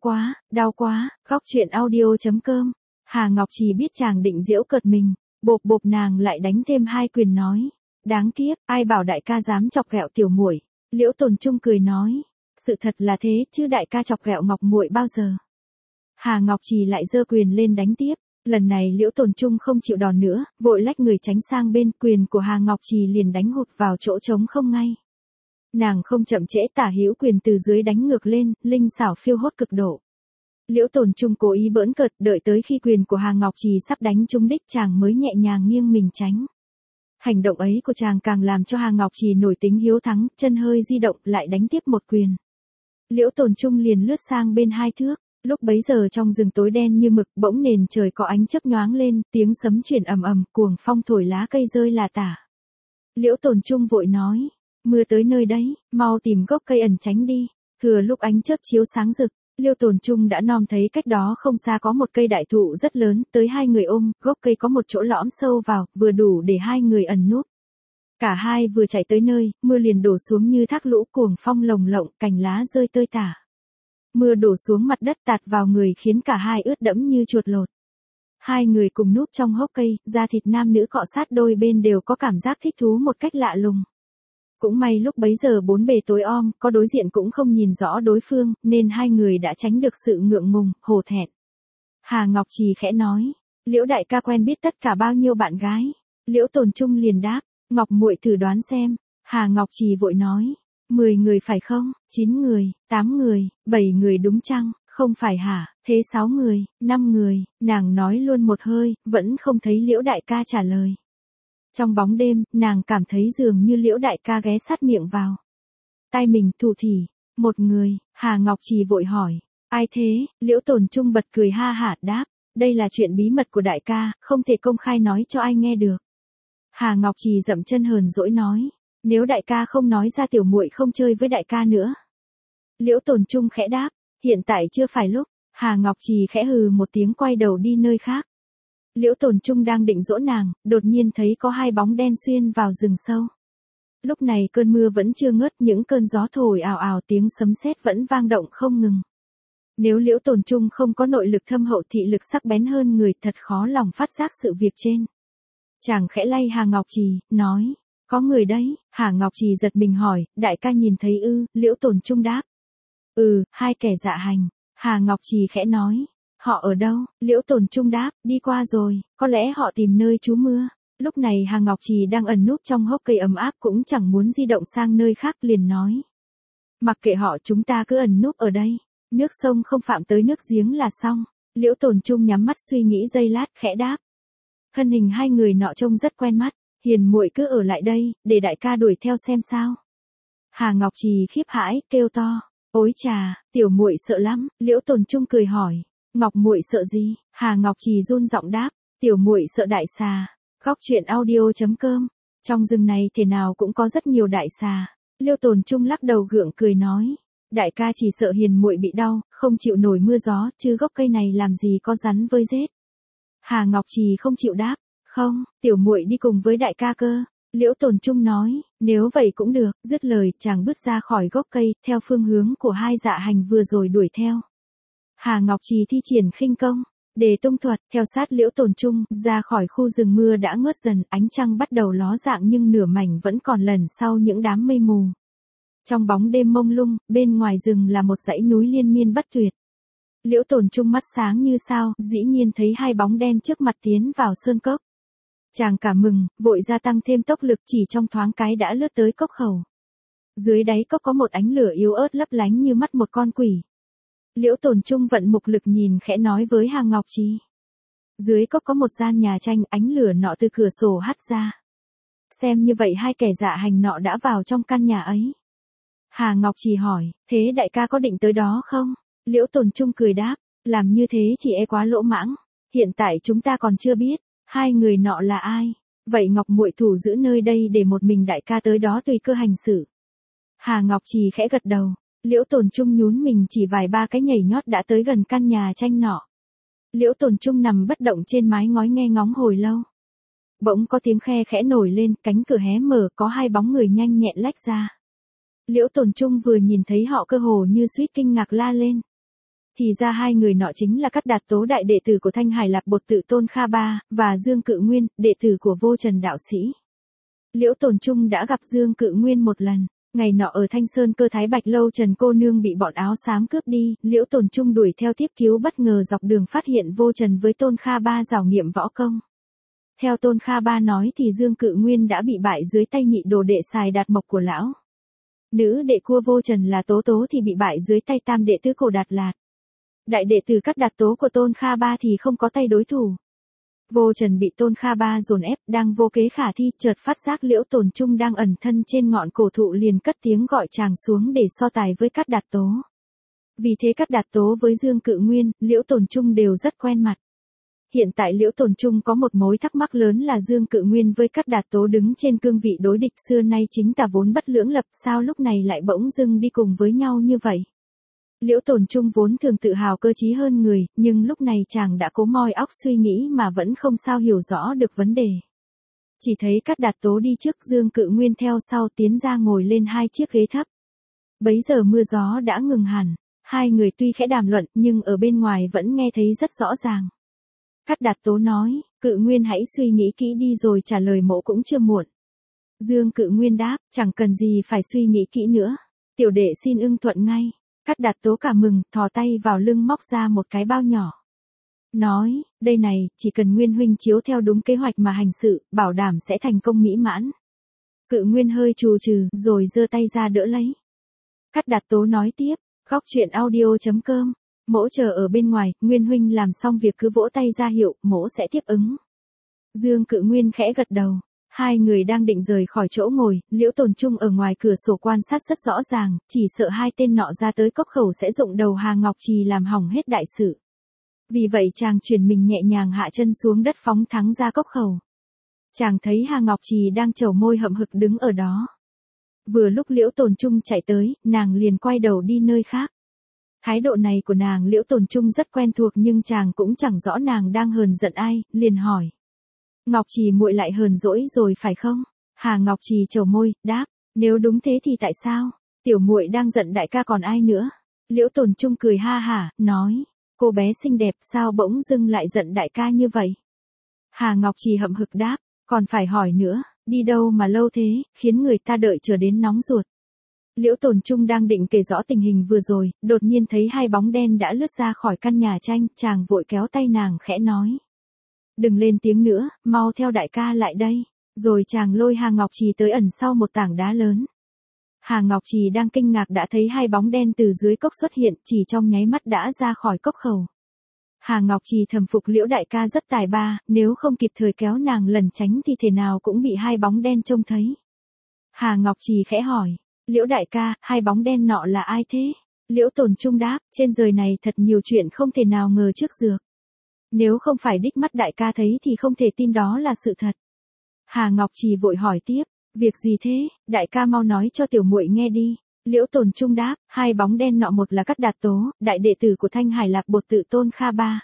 đau quá. Góc truyện audio.com. Hà Ngọc Trì biết chàng định giễu cợt mình, bộp nàng lại đánh thêm hai quyền nói, đáng kiếp, ai bảo đại ca dám chọc ghẹo tiểu muội. Liễu Tồn Trung cười nói, sự thật là thế chứ đại ca chọc ghẹo Ngọc muội bao giờ. Hà Ngọc Trì lại giơ quyền lên đánh tiếp. Lần này Liễu Tồn Trung không chịu đòn nữa, vội lách người tránh sang bên, quyền của Hà Ngọc Trì liền đánh hụt vào chỗ trống không ngay. Nàng không chậm trễ, tả hữu quyền từ dưới đánh ngược lên, linh xảo phiêu hốt cực độ. Liễu Tồn Trung cố ý bỡn cợt, đợi tới khi quyền của Hà Ngọc Trì sắp đánh trúng đích chàng mới nhẹ nhàng nghiêng mình tránh. Hành động ấy của chàng càng làm cho Hà Ngọc Trì nổi tính hiếu thắng, chân hơi di động lại đánh tiếp một quyền. Liễu Tồn Trung liền lướt sang bên 2 thước. Lúc bấy giờ trong rừng tối đen như mực, bỗng nền trời có ánh chớp nhoáng lên, tiếng sấm chuyển ầm ầm, cuồng phong thổi lá cây rơi lả tả. Liễu Tồn Trung vội nói, mưa tới nơi đấy, mau tìm gốc cây ẩn tránh đi. Thừa lúc ánh chớp chiếu sáng rực, Liễu Tồn Trung đã nom thấy cách đó không xa có một cây đại thụ rất lớn, tới 2 người ôm, gốc cây có một chỗ lõm sâu vào, vừa đủ để 2 người ẩn núp. Cả hai vừa chạy tới nơi, mưa liền đổ xuống như thác lũ, cuồng phong lồng lộng, cành lá rơi tơi tả. Mưa đổ xuống mặt đất tạt vào người khiến cả hai ướt đẫm như chuột lột. 2 người cùng núp trong hốc cây, da thịt nam nữ cọ sát đôi bên đều có cảm giác thích thú một cách lạ lùng. Cũng may lúc bấy giờ bốn bề tối om, có đối diện cũng không nhìn rõ đối phương, nên 2 người đã tránh được sự ngượng ngùng, hổ thẹn. Hà Ngọc Trì khẽ nói, Liễu đại ca quen biết tất cả bao nhiêu bạn gái? Liễu Tồn Trung liền đáp, Ngọc muội thử đoán xem. Hà Ngọc Trì vội nói, 10 người phải không? 9 người, 8 người, 7 người đúng chăng? Không phải hả? Thế 6 người, 5 người, nàng nói luôn một hơi, vẫn không thấy Liễu đại ca trả lời. Trong bóng đêm, nàng cảm thấy dường như Liễu đại ca ghé sát miệng vào tai mình thủ thỉ. 1 người, Hà Ngọc Trì vội hỏi, ai thế? Liễu Tồn Trung bật cười ha hả đáp, đây là chuyện bí mật của đại ca, không thể công khai nói cho ai nghe được. Hà Ngọc Trì dậm chân hờn dỗi nói, nếu đại ca không nói ra tiểu muội không chơi với đại ca nữa. Liễu Tồn Trung khẽ đáp, hiện tại chưa phải lúc. Hà Ngọc Trì khẽ hừ một tiếng quay đầu đi nơi khác. Liễu Tồn Trung đang định dỗ nàng, đột nhiên thấy có 2 bóng đen xuyên vào rừng sâu. Lúc này cơn mưa vẫn chưa ngớt, những cơn gió thổi ào ào, tiếng sấm sét vẫn vang động không ngừng. Nếu Liễu Tồn Trung không có nội lực thâm hậu, thị lực sắc bén hơn người, thật khó lòng phát giác sự việc trên. Chàng khẽ lay Hà Ngọc Trì, nói, có người đấy. Hà Ngọc Trì giật mình hỏi, đại ca nhìn thấy ư? Liễu Tồn Trung đáp, 2 kẻ dạ hành. Hà Ngọc Trì khẽ nói, họ ở đâu? Liễu Tồn Trung đáp, đi qua rồi, có lẽ họ tìm nơi trú mưa. Lúc này Hà Ngọc Trì đang ẩn núp trong hốc cây ấm áp, cũng chẳng muốn di động sang nơi khác, liền nói, mặc kệ họ, chúng ta cứ ẩn núp ở đây. Nước sông không phạm tới nước giếng là xong. Liễu Tồn Trung nhắm mắt suy nghĩ giây lát, khẽ đáp, thân hình 2 người nọ trông rất quen mắt, hiền muội cứ ở lại đây, để đại ca đuổi theo xem sao. Hà Ngọc Trì khiếp hãi, kêu to, ối chà, tiểu muội sợ lắm. Liễu Tồn Trung cười hỏi, Ngọc muội sợ gì? Hà Ngọc Trì run giọng đáp, tiểu muội sợ đại xà. Góc truyện audio.com. Trong rừng này thế nào cũng có rất nhiều đại xà. Liễu Tồn Trung lắc đầu gượng cười nói, đại ca chỉ sợ hiền muội bị đau, không chịu nổi mưa gió, chứ gốc cây này làm gì có rắn với rết. Hà Ngọc Trì không chịu đáp, không, tiểu muội đi cùng với đại ca cơ. Liễu Tồn Trung nói, nếu vậy cũng được. Dứt lời, chàng bước ra khỏi gốc cây, theo phương hướng của 2 dạ hành vừa rồi đuổi theo. Hà Ngọc Trì thi triển khinh công, đề tung thuật, theo sát Liễu Tồn Trung, ra khỏi khu rừng. Mưa đã ngớt dần, ánh trăng bắt đầu ló dạng, nhưng nửa mảnh vẫn còn lẩn sau những đám mây mù. Trong bóng đêm mông lung, bên ngoài rừng là một dãy núi liên miên bất tuyệt. Liễu Tồn Trung mắt sáng như sao, dĩ nhiên thấy 2 bóng đen trước mặt tiến vào sơn cốc. Chàng cả mừng, vội gia tăng thêm tốc lực, chỉ trong thoáng cái đã lướt tới cốc khẩu. Dưới đáy cốc có một ánh lửa yếu ớt lấp lánh như mắt một con quỷ. Liễu Tồn Trung vận mục lực nhìn, khẽ nói với Hà Ngọc Trì. Dưới cốc có một gian nhà tranh, ánh lửa nọ từ cửa sổ hắt ra. Xem như vậy 2 kẻ dạ hành nọ đã vào trong căn nhà ấy. Hà Ngọc Trì hỏi, thế đại ca có định tới đó không? Liễu Tồn Trung cười đáp, làm như thế chỉ e quá lỗ mãng. Hiện tại chúng ta còn chưa biết 2 người nọ là ai. Vậy Ngọc muội thủ giữ nơi đây để một mình đại ca tới đó tùy cơ hành xử. Hà Ngọc Trì khẽ gật đầu. Liễu Tồn Trung nhún mình chỉ vài ba cái nhảy nhót đã tới gần căn nhà tranh nọ. Liễu Tồn Trung nằm bất động trên mái ngói nghe ngóng hồi lâu. Bỗng có tiếng khe khẽ nổi lên, cánh cửa hé mở, có 2 bóng người nhanh nhẹn lách ra. Liễu Tồn Trung vừa nhìn thấy họ cơ hồ như suýt kinh ngạc la lên. Thì ra 2 người nọ chính là Cát Đạt Tố, đại đệ tử của Thanh Hải Lạp Bột Tự Tôn Kha Ba, và Dương Cự Nguyên, đệ tử của Vô Trần đạo sĩ. Liễu Tồn Trung đã gặp Dương Cự Nguyên một lần. Ngày nọ ở Thanh Sơn Cơ Thái Bạch lâu Trần cô nương bị bọn áo xám cướp đi, Liễu Tồn Trung đuổi theo tiếp cứu, bất ngờ dọc đường phát hiện Vô Trần với Tôn Kha Ba giảo nghiệm võ công. Theo Tôn Kha Ba nói thì Dương Cự Nguyên đã bị bại dưới tay nhị đồ đệ Xài Đạt Mộc của lão. Nữ đệ cua Vô Trần là Tố Tố thì bị bại dưới tay tam đệ tứ Cổ Đạt Lạt. Đại đệ tử Cắt Đạt Tố của Tôn Kha Ba thì không có tay đối thủ. Vô Trần bị Tôn Kha Ba dồn ép, đang vô kế khả thi, chợt phát giác Liễu Tồn Trung đang ẩn thân trên ngọn cổ thụ, liền cất tiếng gọi chàng xuống để so tài với Cát Đạt Tố. Vì thế Cát Đạt Tố với Dương Cự Nguyên, Liễu Tồn Trung đều rất quen mặt. Hiện tại Liễu Tồn Trung có một mối thắc mắc lớn là Dương Cự Nguyên với Cát Đạt Tố đứng trên cương vị đối địch, xưa nay chính tà vốn bất lưỡng lập, sao lúc này lại bỗng dưng đi cùng với nhau như vậy. Liễu Tồn Trung vốn thường tự hào cơ trí hơn người, nhưng lúc này chàng đã cố moi óc suy nghĩ mà vẫn không sao hiểu rõ được vấn đề. Chỉ thấy Cát Đạt Tố đi trước, Dương Cự Nguyên theo sau, tiến ra ngồi lên hai chiếc ghế thấp. Bấy giờ mưa gió đã ngừng hẳn, hai người tuy khẽ đàm luận nhưng ở bên ngoài vẫn nghe thấy rất rõ ràng. Cát Đạt Tố nói, Cự Nguyên hãy suy nghĩ kỹ đi rồi trả lời mỗ cũng chưa muộn. Dương Cự Nguyên đáp, chẳng cần gì phải suy nghĩ kỹ nữa. Tiểu đệ xin ưng thuận ngay. Cát Đạt Tố cảm mừng, thò tay vào lưng móc ra một cái bao nhỏ. Nói, đây này, chỉ cần Nguyên huynh chiếu theo đúng kế hoạch mà hành sự, bảo đảm sẽ thành công mỹ mãn. Cự Nguyên hơi trù trừ, rồi giơ tay ra đỡ lấy. Cát Đạt Tố nói tiếp, góc truyện audio.com. Mỗ chờ ở bên ngoài, Nguyên huynh làm xong việc cứ vỗ tay ra hiệu, mỗ sẽ tiếp ứng. Dương Cự Nguyên khẽ gật đầu. Hai người đang định rời khỏi chỗ ngồi, Liễu Tồn Trung ở ngoài cửa sổ quan sát rất rõ ràng, chỉ sợ hai tên nọ ra tới cốc khẩu sẽ dụng đầu Hà Ngọc Trì làm hỏng hết đại sự. Vì vậy chàng chuyển mình nhẹ nhàng hạ chân xuống đất phóng thắng ra cốc khẩu. Chàng thấy Hà Ngọc Trì đang trầu môi hậm hực đứng ở đó. Vừa lúc Liễu Tồn Trung chạy tới, nàng liền quay đầu đi nơi khác. Thái độ này của nàng Liễu Tồn Trung rất quen thuộc nhưng chàng cũng chẳng rõ nàng đang hờn giận ai, liền hỏi. Ngọc Trì muội lại hờn dỗi rồi phải không? Hà Ngọc Trì trầu môi, đáp, nếu đúng thế thì tại sao? Tiểu muội đang giận đại ca còn ai nữa? Liễu Tồn Trung cười ha hả, nói, cô bé xinh đẹp sao bỗng dưng lại giận đại ca như vậy? Hà Ngọc Trì hậm hực đáp, còn phải hỏi nữa, đi đâu mà lâu thế, khiến người ta đợi chờ đến nóng ruột. Liễu Tồn Trung đang định kể rõ tình hình vừa rồi, đột nhiên thấy hai bóng đen đã lướt ra khỏi căn nhà tranh, chàng vội kéo tay nàng khẽ nói. Đừng lên tiếng nữa, mau theo đại ca lại đây. Rồi chàng lôi Hà Ngọc Trì tới ẩn sau một tảng đá lớn. Hà Ngọc Trì đang kinh ngạc đã thấy hai bóng đen từ dưới cốc xuất hiện, chỉ trong nháy mắt đã ra khỏi cốc khẩu. Hà Ngọc Trì thầm phục Liễu đại ca rất tài ba, nếu không kịp thời kéo nàng lẩn tránh thì thể nào cũng bị hai bóng đen trông thấy. Hà Ngọc Trì khẽ hỏi, Liễu đại ca, hai bóng đen nọ là ai thế? Liễu Tồn Trung đáp, trên đời này thật nhiều chuyện không thể nào ngờ trước được. Nếu không phải đích mắt đại ca thấy thì không thể tin đó là sự thật. Hà Ngọc Trì vội hỏi tiếp, việc gì thế, đại ca mau nói cho tiểu muội nghe đi. Liễu Tồn Trung đáp, hai bóng đen nọ một là Cát Đạt Tố, đại đệ tử của Thanh Hải Lạc Bột tự Tôn Kha Ba.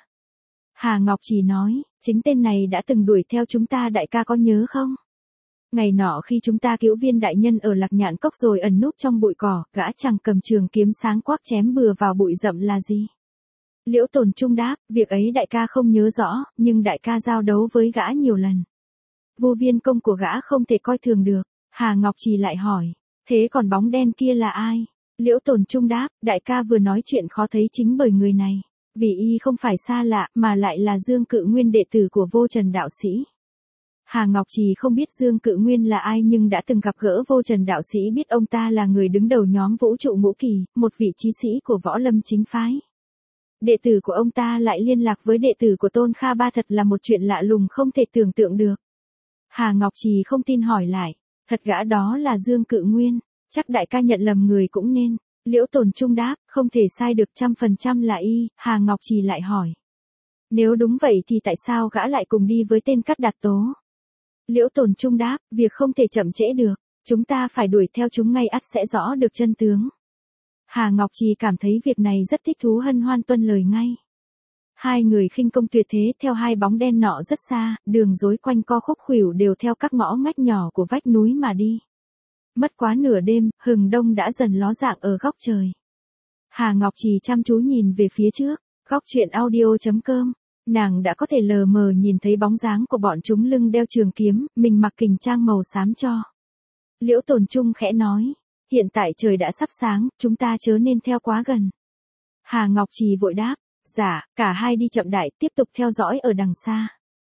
Hà Ngọc Trì nói, chính tên này đã từng đuổi theo chúng ta, đại ca có nhớ không? Ngày nọ khi chúng ta cứu Viên đại nhân ở Lạc Nhạn Cốc rồi ẩn núp trong bụi cỏ, gã chàng cầm trường kiếm sáng quắc chém bừa vào bụi rậm là gì? Liễu Tồn Trung đáp, việc ấy đại ca không nhớ rõ, nhưng đại ca giao đấu với gã nhiều lần. Vô Viên công của gã không thể coi thường được. Hà Ngọc Trì lại hỏi, thế còn bóng đen kia là ai? Liễu Tồn Trung đáp, đại ca vừa nói chuyện khó thấy chính bởi người này. Vì y không phải xa lạ, mà lại là Dương Cự Nguyên đệ tử của Vô Trần đạo sĩ. Hà Ngọc Trì không biết Dương Cự Nguyên là ai nhưng đã từng gặp gỡ Vô Trần đạo sĩ, biết ông ta là người đứng đầu nhóm vũ trụ ngũ kỳ, một vị chí sĩ của võ lâm chính phái. Đệ tử của ông ta lại liên lạc với đệ tử của Tôn Kha Ba, thật là một chuyện lạ lùng không thể tưởng tượng được. Hà Ngọc Trì không tin hỏi lại, thật gã đó là Dương Cự Nguyên, chắc đại ca nhận lầm người cũng nên. Liễu Tồn Trung đáp, không thể sai được 100% là y. Hà Ngọc Trì lại hỏi, nếu đúng vậy thì tại sao gã lại cùng đi với tên Cát Đạt Tố? Liễu Tồn Trung đáp, việc không thể chậm trễ được, chúng ta phải đuổi theo chúng ngay, ắt sẽ rõ được chân tướng. Hà Ngọc Trì cảm thấy việc này rất thích thú, hân hoan tuân lời ngay. Hai người khinh công tuyệt thế theo hai bóng đen nọ rất xa, đường rối quanh co khúc khuỷu đều theo các ngõ ngách nhỏ của vách núi mà đi. Mất quá nửa đêm, hừng đông đã dần ló dạng ở góc trời. Hà Ngọc Trì chăm chú nhìn về phía trước, góc truyện audio.com. Nàng đã có thể lờ mờ nhìn thấy bóng dáng của bọn chúng lưng đeo trường kiếm, mình mặc kình trang màu xám cho. Liễu Tồn Trung khẽ nói, Hiện tại trời đã sắp sáng, chúng ta chớ nên theo quá gần. Hà Ngọc Trì vội đáp, dạ, cả hai đi chậm đại tiếp tục theo dõi ở đằng xa.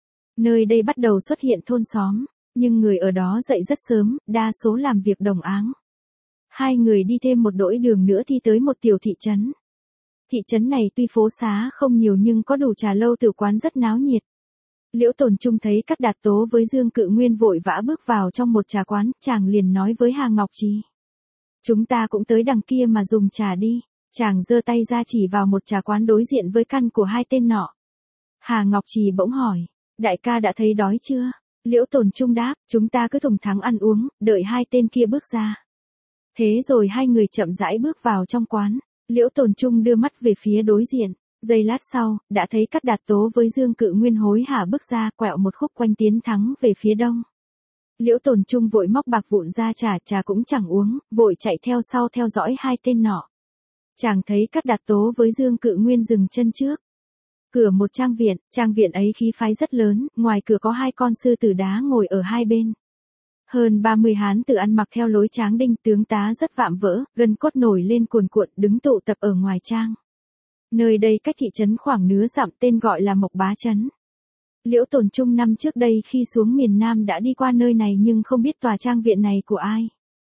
Nơi đây bắt đầu xuất hiện thôn xóm, nhưng người ở đó dậy rất sớm, đa số làm việc đồng áng. Hai người đi thêm một đỗi đường nữa thì tới một tiểu thị trấn. Thị trấn này tuy phố xá không nhiều nhưng có đủ trà lâu tử quán rất náo nhiệt. Liễu Tồn Trung thấy Cát Đạt Tố với Dương Cự Nguyên vội vã bước vào trong một trà quán, chàng liền nói với Hà Ngọc Trì. Chúng ta cũng tới đằng kia mà dùng trà đi. Chàng giơ tay ra chỉ vào một trà quán đối diện với căn của hai tên nọ. Hà Ngọc Trì bỗng hỏi, đại ca đã thấy đói chưa? Liễu Tồn Trung đáp, chúng ta cứ thùng thắng ăn uống, đợi hai tên kia bước ra. Thế rồi hai người chậm rãi bước vào trong quán. Liễu Tồn Trung đưa mắt về phía đối diện. Giây lát sau, đã thấy Cát Đạt Tố với Dương Cự Nguyên hối hả bước ra, quẹo một khúc quanh tiến thắng về phía đông. Liễu Tồn Trung vội móc bạc vụn ra trà cũng chẳng uống, vội chạy theo sau theo dõi hai tên nọ. Chàng thấy Cát Đạt Tố với Dương Cự Nguyên dừng chân trước cửa một trang viện ấy khí phái rất lớn, ngoài cửa có hai con sư tử đá ngồi ở hai bên. Hơn 30 hán tử ăn mặc theo lối Tráng Đinh, tướng tá rất vạm vỡ, gân cốt nổi lên cuồn cuộn, đứng tụ tập ở ngoài trang. Nơi đây cách thị trấn khoảng nửa dặm, tên gọi là Mộc Bá Trấn. Liễu Tồn Trung năm trước đây khi xuống miền Nam đã đi qua nơi này nhưng không biết tòa trang viện này của ai.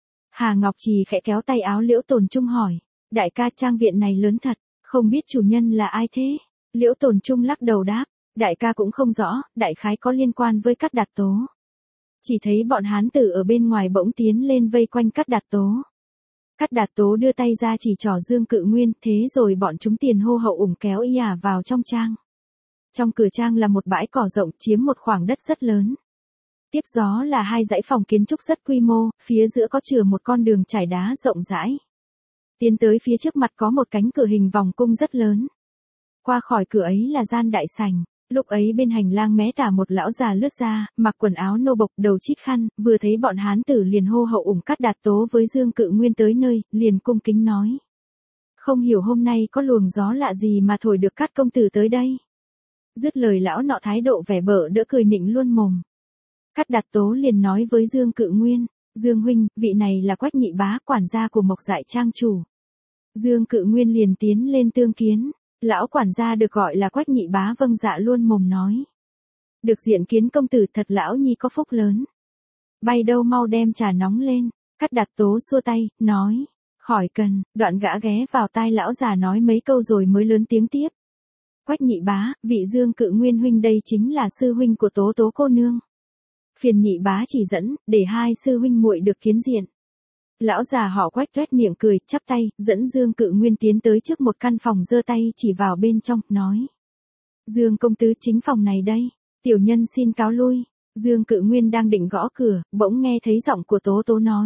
Hà Ngọc Trì khẽ kéo tay áo Liễu Tồn Trung hỏi, đại ca, trang viện này lớn thật, không biết chủ nhân là ai thế? Liễu Tồn Trung lắc đầu đáp, đại ca cũng không rõ, đại khái có liên quan với Cát Đạt Tố. Chỉ thấy bọn hán tử ở bên ngoài bỗng tiến lên vây quanh Cát Đạt Tố. Cát Đạt Tố đưa tay ra chỉ trỏ Dương Cự Nguyên, thế rồi bọn chúng tiền hô hậu ủng kéo y vào trong trang. Trong cửa trang là một bãi cỏ rộng chiếm một khoảng đất rất lớn. Tiếp gió là hai dãy phòng kiến trúc rất quy mô, phía giữa có chừa một con đường trải đá rộng rãi. Tiến tới phía trước mặt có một cánh cửa hình vòng cung rất lớn. Qua khỏi cửa ấy là gian đại sảnh. Lúc ấy bên hành lang mé tả một lão già lướt ra, mặc quần áo nô bộc, đầu chít khăn, vừa thấy bọn hán tử liền hô hậu ủng Cát Đạt Tố với Dương Cự Nguyên tới nơi, liền cung kính nói. Không hiểu hôm nay có luồng gió lạ gì mà thổi được Cát công tử tới đây. Dứt lời lão nọ thái độ vẻ bợ đỡ cười nịnh luôn mồm. Cát Đạt Tố liền nói với Dương Cự Nguyên, Dương huynh, vị này là Quách Nhị Bá, quản gia của Mộc Dại trang chủ. Dương Cự Nguyên liền tiến lên tương kiến. Lão quản gia được gọi là Quách Nhị Bá vâng dạ luôn mồm nói. Được diện kiến công tử, thật lão nhi có phúc lớn. Bay đâu mau đem trà nóng lên. Cát Đạt Tố xua tay, nói. Khỏi cần, đoạn gã ghé vào tai lão già nói mấy câu rồi mới lớn tiếng tiếp. Quách Nhị Bá, vị Dương Cự Nguyên huynh đây chính là sư huynh của Tố Tố cô nương. Phiền Nhị Bá chỉ dẫn, để hai sư huynh muội được kiến diện. Lão già họ Quách tuét miệng cười, chắp tay, dẫn Dương Cự Nguyên tiến tới trước một căn phòng, giơ tay chỉ vào bên trong, nói. Dương công tứ, chính phòng này đây, tiểu nhân xin cáo lui. Dương Cự Nguyên đang định gõ cửa, bỗng nghe thấy giọng của Tố Tố nói.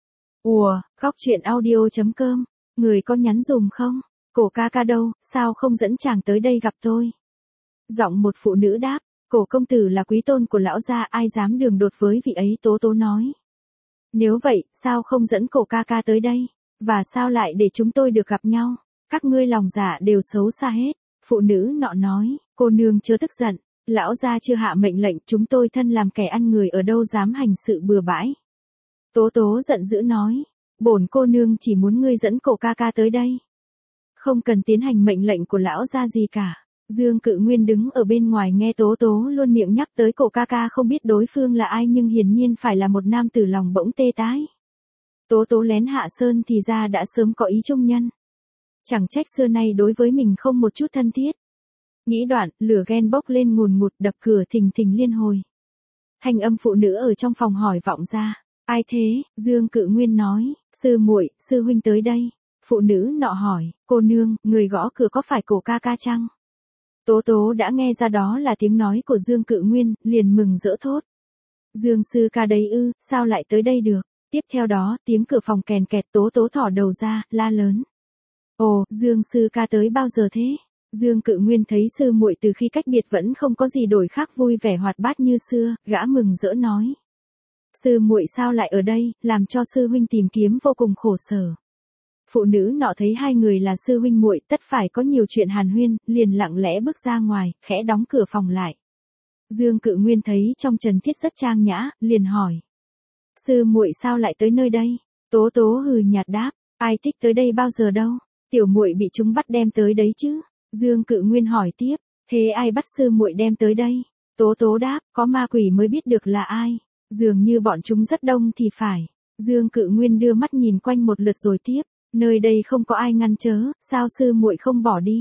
Ùa, góc chuyện audio.com, người có nhắn dùm không? Cổ ca ca đâu, sao không dẫn chàng tới đây gặp tôi? Giọng một phụ nữ đáp, cổ công tử là quý tôn của lão gia, ai dám đường đột với vị ấy, Tố Tố nói. Nếu vậy, sao không dẫn cổ ca ca tới đây? Và sao lại để chúng tôi được gặp nhau? Các ngươi lòng dạ đều xấu xa hết. Phụ nữ nọ nói, cô nương chớ tức giận. Lão gia chưa hạ mệnh lệnh, chúng tôi thân làm kẻ ăn người ở đâu dám hành sự bừa bãi. Tố Tố giận dữ nói, bổn cô nương chỉ muốn ngươi dẫn cổ ca ca tới đây. Không cần tiến hành mệnh lệnh của lão gia gì cả. Dương Cự Nguyên đứng ở bên ngoài nghe Tố Tố luôn miệng nhắc tới cổ ca ca, không biết đối phương là ai nhưng hiển nhiên phải là một nam tử, lòng bỗng tê tái. Tố Tố lén hạ sơn thì ra đã sớm có ý trung nhân. Chẳng trách xưa nay đối với mình không một chút thân thiết. Nghĩ đoạn, lửa ghen bốc lên ngùn ngụt, đập cửa thình thình liên hồi. Thanh âm phụ nữ ở trong phòng hỏi vọng ra, ai thế? Dương Cự Nguyên nói, sư muội, sư huynh tới đây. Phụ nữ nọ hỏi, cô nương, người gõ cửa có phải cổ ca ca chăng? Tố Tố đã nghe ra đó là tiếng nói của Dương Cự Nguyên, liền mừng rỡ thốt. Dương sư ca đấy ư, sao lại tới đây được? Tiếp theo đó, tiếng cửa phòng kèn kẹt, Tố Tố thỏ đầu ra, la lớn. Ồ, Dương sư ca tới bao giờ thế? Dương Cự Nguyên thấy sư muội từ khi cách biệt vẫn không có gì đổi khác, vui vẻ hoạt bát như xưa, gã mừng rỡ nói. Sư muội sao lại ở đây, làm cho sư huynh tìm kiếm vô cùng khổ sở. Phụ nữ nọ thấy hai người là sư huynh muội, tất phải có nhiều chuyện hàn huyên, liền lặng lẽ bước ra ngoài, khẽ đóng cửa phòng lại. Dương Cự Nguyên thấy trong Trần Thiết rất trang nhã, liền hỏi. Sư muội sao lại tới nơi đây? Tố tố hừ nhạt đáp, ai thích tới đây bao giờ đâu, tiểu muội bị chúng bắt đem tới đấy chứ. Dương Cự Nguyên hỏi tiếp, thế ai bắt sư muội đem tới đây? Tố tố đáp, có ma quỷ mới biết được là ai. Dường như bọn chúng rất đông thì phải. Dương Cự Nguyên đưa mắt nhìn quanh một lượt rồi tiếp, nơi đây không có ai ngăn chớ, sao sư muội không bỏ đi?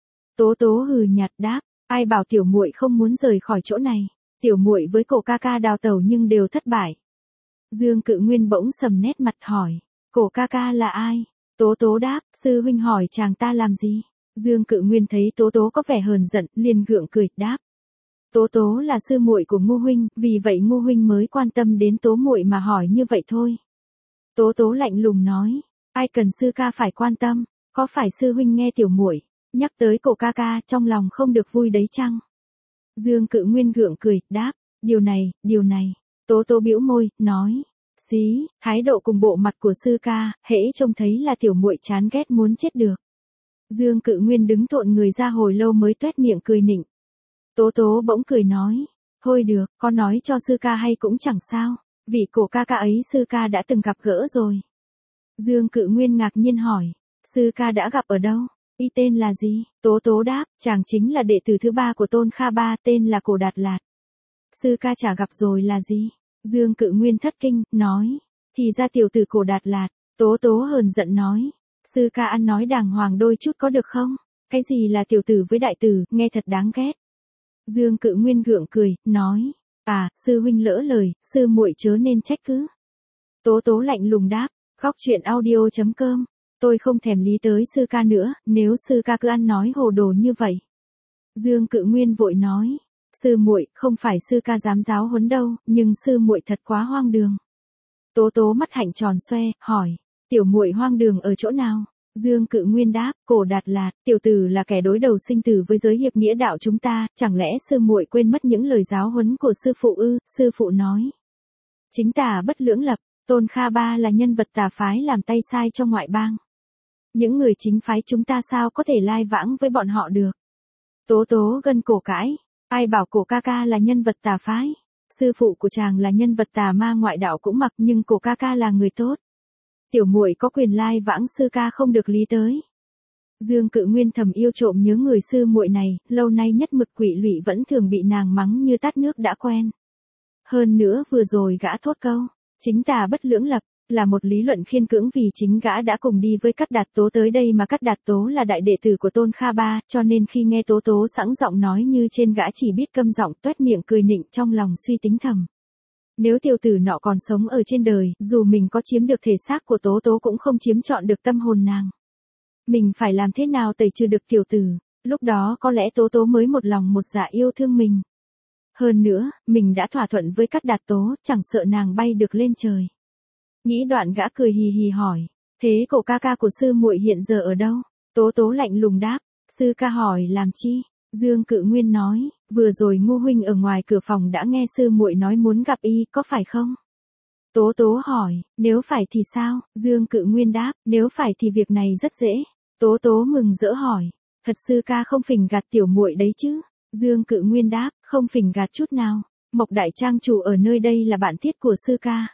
Tố tố hừ nhạt đáp, ai bảo tiểu muội không muốn rời khỏi chỗ này, tiểu muội với cổ ca ca đào tẩu nhưng đều thất bại. Dương Cự Nguyên bỗng sầm nét mặt hỏi, cổ ca ca là ai? Tố tố đáp, sư huynh hỏi chàng ta làm gì? Dương Cự Nguyên thấy tố tố có vẻ hờn giận, liền gượng cười, đáp. Tố tố là sư muội của Ngô huynh, vì vậy Ngô huynh mới quan tâm đến tố muội mà hỏi như vậy thôi. Tố tố lạnh lùng nói, ai cần sư ca phải quan tâm, có phải sư huynh nghe tiểu muội nhắc tới cổ ca ca trong lòng không được vui đấy chăng? Dương Cự Nguyên gượng cười, đáp, điều này. Tố tố bĩu môi, nói, xí, thái độ cùng bộ mặt của sư ca, hễ trông thấy là tiểu muội chán ghét muốn chết được. Dương Cự Nguyên đứng thộn người ra hồi lâu mới toét miệng cười nịnh. Tố tố bỗng cười nói, thôi được, con nói cho sư ca hay cũng chẳng sao, vì cổ ca ca ấy sư ca đã từng gặp gỡ rồi. Dương Cự Nguyên ngạc nhiên hỏi, sư ca đã gặp ở đâu? Y tên là gì? Tố tố đáp, chàng chính là đệ tử thứ ba của Tôn Kha Ba, tên là Cổ Đạt Lạt. Sư ca chả gặp rồi là gì? Dương Cự Nguyên thất kinh, nói, thì ra tiểu tử Cổ Đạt Lạt. Tố tố hờn giận nói, sư ca ăn nói đàng hoàng đôi chút có được không? Cái gì là tiểu tử với đại tử, nghe thật đáng ghét. Dương Cự Nguyên gượng cười, nói, sư huynh lỡ lời, sư muội chớ nên trách cứ. Tố tố lạnh lùng đáp, góc truyện audio.com, tôi không thèm lý tới sư ca nữa, nếu sư ca cứ ăn nói hồ đồ như vậy. Dương Cự Nguyên vội nói, sư muội, không phải sư ca dám giáo huấn đâu, nhưng sư muội thật quá hoang đường. Tố tố mắt hạnh tròn xoe, hỏi, tiểu muội hoang đường ở chỗ nào? Dương Cự Nguyên đáp, Cổ Đạt Lạt, tiểu tử là kẻ đối đầu sinh tử với giới hiệp nghĩa đạo chúng ta, chẳng lẽ sư muội quên mất những lời giáo huấn của sư phụ ư? Sư phụ nói, chính tà bất lưỡng lập, Tôn Kha Ba là nhân vật tà phái làm tay sai cho ngoại bang. Những người chính phái chúng ta sao có thể lai vãng với bọn họ được? Tố tố gân cổ cãi, ai bảo cổ ca ca là nhân vật tà phái? Sư phụ của chàng là nhân vật tà ma ngoại đạo cũng mặc, nhưng cổ ca ca là người tốt. Tiểu muội có quyền lai vãng sư ca không được lý tới. Dương Cự Nguyên thầm yêu trộm nhớ người sư muội này, lâu nay nhất mực quỷ lụy vẫn thường bị nàng mắng như tát nước đã quen. Hơn nữa vừa rồi gã thốt câu, chính tà bất lưỡng lập, là một lý luận khiên cưỡng vì chính gã đã cùng đi với Cát Đạt Tố tới đây mà Cát Đạt Tố là đại đệ tử của Tôn Kha Ba, cho nên khi nghe Tố tố sẵn giọng nói như trên gã chỉ biết câm giọng tuét miệng cười nịnh trong lòng suy tính thầm. Nếu tiểu tử nọ còn sống ở trên đời, dù mình có chiếm được thể xác của Tố tố cũng không chiếm trọn được tâm hồn nàng. Mình phải làm thế nào tẩy trừ được tiểu tử, lúc đó có lẽ Tố tố mới một lòng một dạ yêu thương mình. Hơn nữa, mình đã thỏa thuận với Cát Đạt Tố, chẳng sợ nàng bay được lên trời. Nghĩ đoạn gã cười hì hì hỏi, thế cổ ca ca của sư muội hiện giờ ở đâu? Tố tố lạnh lùng đáp, sư ca hỏi làm chi? Dương Cự Nguyên nói, vừa rồi Ngô huynh ở ngoài cửa phòng đã nghe sư muội nói muốn gặp y, có phải không? Tố tố hỏi, nếu phải thì sao? Dương Cự Nguyên đáp, nếu phải thì việc này rất dễ. Tố tố mừng rỡ hỏi, thật sư ca không phỉnh gạt tiểu muội đấy chứ? Dương Cự Nguyên đáp, không phỉnh gạt chút nào. Mộc đại trang chủ ở nơi đây là bạn thiết của sư ca.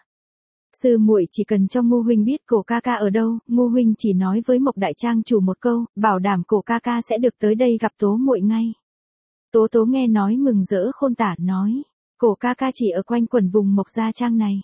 Sư muội chỉ cần cho Ngô huynh biết cổ ca ca ở đâu, Ngô huynh chỉ nói với Mộc đại trang chủ một câu, bảo đảm cổ ca ca sẽ được tới đây gặp tố muội ngay. Tố tố nghe nói mừng rỡ khôn tả nói, cổ ca ca chỉ ở quanh quẩn vùng Mộc Gia Trang này.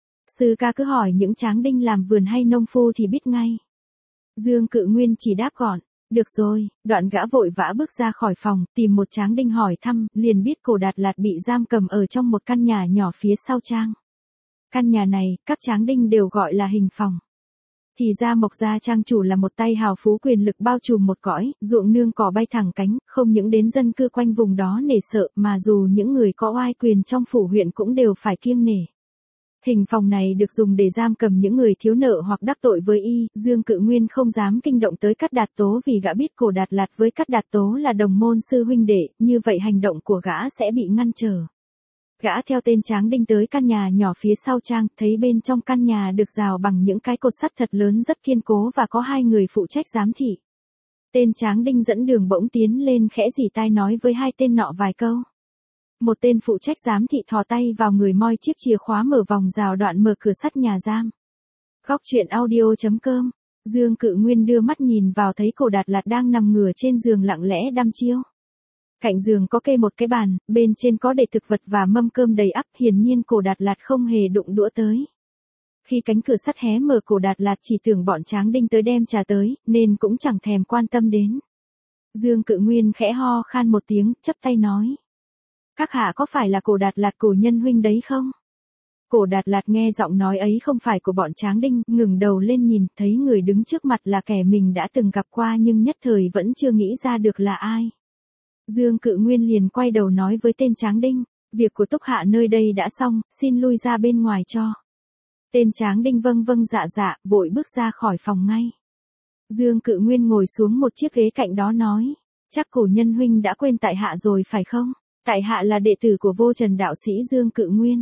Sư ca cứ hỏi những tráng đinh làm vườn hay nông phu thì biết ngay. Dương Cự Nguyên chỉ đáp gọn, được rồi, đoạn gã vội vã bước ra khỏi phòng, tìm một tráng đinh hỏi thăm, liền biết Cổ Đạt Lạt bị giam cầm ở trong một căn nhà nhỏ phía sau trang. Căn nhà này, các tráng đinh đều gọi là hình phòng. Thì ra Mộc Gia Trang chủ là một tay hào phú quyền lực bao trùm một cõi, ruộng nương cỏ bay thẳng cánh, không những đến dân cư quanh vùng đó nể sợ, mà dù những người có oai quyền trong phủ huyện cũng đều phải kiêng nể. Hình phòng này được dùng để giam cầm những người thiếu nợ hoặc đắc tội với y, Dương Cự Nguyên không dám kinh động tới Cát Đạt Tố vì gã biết Cổ Đạt Lạt với Cát Đạt Tố là đồng môn sư huynh đệ, như vậy hành động của gã sẽ bị ngăn trở. Gã theo tên tráng đinh tới căn nhà nhỏ phía sau trang, thấy bên trong căn nhà được rào bằng những cái cột sắt thật lớn rất kiên cố và có 2 người phụ trách giám thị. Tên tráng đinh dẫn đường bỗng tiến lên khẽ rỉ tai nói với 2 tên nọ vài câu. Một tên phụ trách giám thị thò tay vào người moi chiếc chìa khóa mở vòng rào đoạn mở cửa sắt nhà giam. Góc truyện audio.com. Dương Cự Nguyên đưa mắt nhìn vào thấy Cổ Đạt Lạt đang nằm ngửa trên giường lặng lẽ đăm chiêu. Cạnh giường có kê một cái bàn, bên trên có để thực vật và mâm cơm đầy ắp, hiển nhiên Cổ Đạt Lạt không hề đụng đũa tới. Khi cánh cửa sắt hé mở, Cổ Đạt Lạt chỉ tưởng bọn Tráng Đinh tới đem trà tới, nên cũng chẳng thèm quan tâm đến. Dương Cự Nguyên khẽ ho khan một tiếng, chắp tay nói: "Các hạ có phải là Cổ Đạt Lạt Cổ nhân huynh đấy không?" Cổ Đạt Lạt nghe giọng nói ấy không phải của bọn Tráng Đinh, ngừng đầu lên nhìn, thấy người đứng trước mặt là kẻ mình đã từng gặp qua nhưng nhất thời vẫn chưa nghĩ ra được là ai. Dương Cự Nguyên liền quay đầu nói với tên Tráng Đinh: "Việc của Túc hạ nơi đây đã xong, xin lui ra bên ngoài cho." Tên Tráng Đinh vâng vâng dạ dạ, vội bước ra khỏi phòng ngay. Dương Cự Nguyên ngồi xuống một chiếc ghế cạnh đó nói: "Chắc Cổ nhân huynh đã quên tại hạ rồi phải không? Tại hạ là đệ tử của Vô Trần đạo sĩ Dương Cự Nguyên."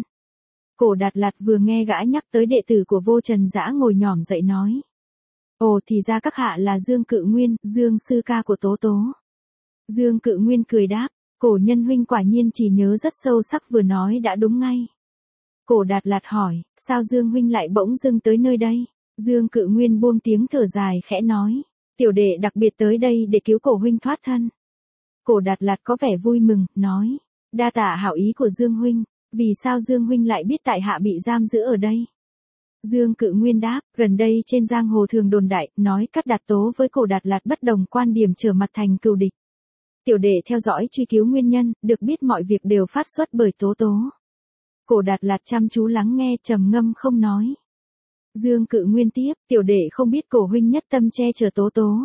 Cổ Đạt Lạt vừa nghe gã nhắc tới đệ tử của Vô Trần dã ngồi nhỏm dậy nói: "Ồ, thì ra các hạ là Dương Cự Nguyên, Dương sư ca của Tố Tố." Dương Cự Nguyên cười đáp: "Cổ nhân huynh quả nhiên chỉ nhớ rất sâu sắc, vừa nói đã đúng ngay." Cổ Đạt Lạt hỏi: "Sao Dương huynh lại bỗng dưng tới nơi đây?" Dương Cự Nguyên buông tiếng thở dài khẽ nói: "Tiểu đệ đặc biệt tới đây để cứu Cổ huynh thoát thân." Cổ Đạt Lạt có vẻ vui mừng, nói: "Đa tạ hảo ý của Dương huynh, vì sao Dương huynh lại biết tại hạ bị giam giữ ở đây?" Dương Cự Nguyên đáp: "Gần đây trên giang hồ thường đồn đại, nói Cát Đạt Tố với Cổ Đạt Lạt bất đồng quan điểm, trở mặt thành cừu địch. Tiểu đệ theo dõi truy cứu nguyên nhân, được biết mọi việc đều phát xuất bởi Tố Tố." Cổ Đạt Lạt chăm chú lắng nghe, trầm ngâm không nói. Dương Cự Nguyên tiếp: "Tiểu đệ không biết Cổ huynh nhất tâm che chở Tố Tố,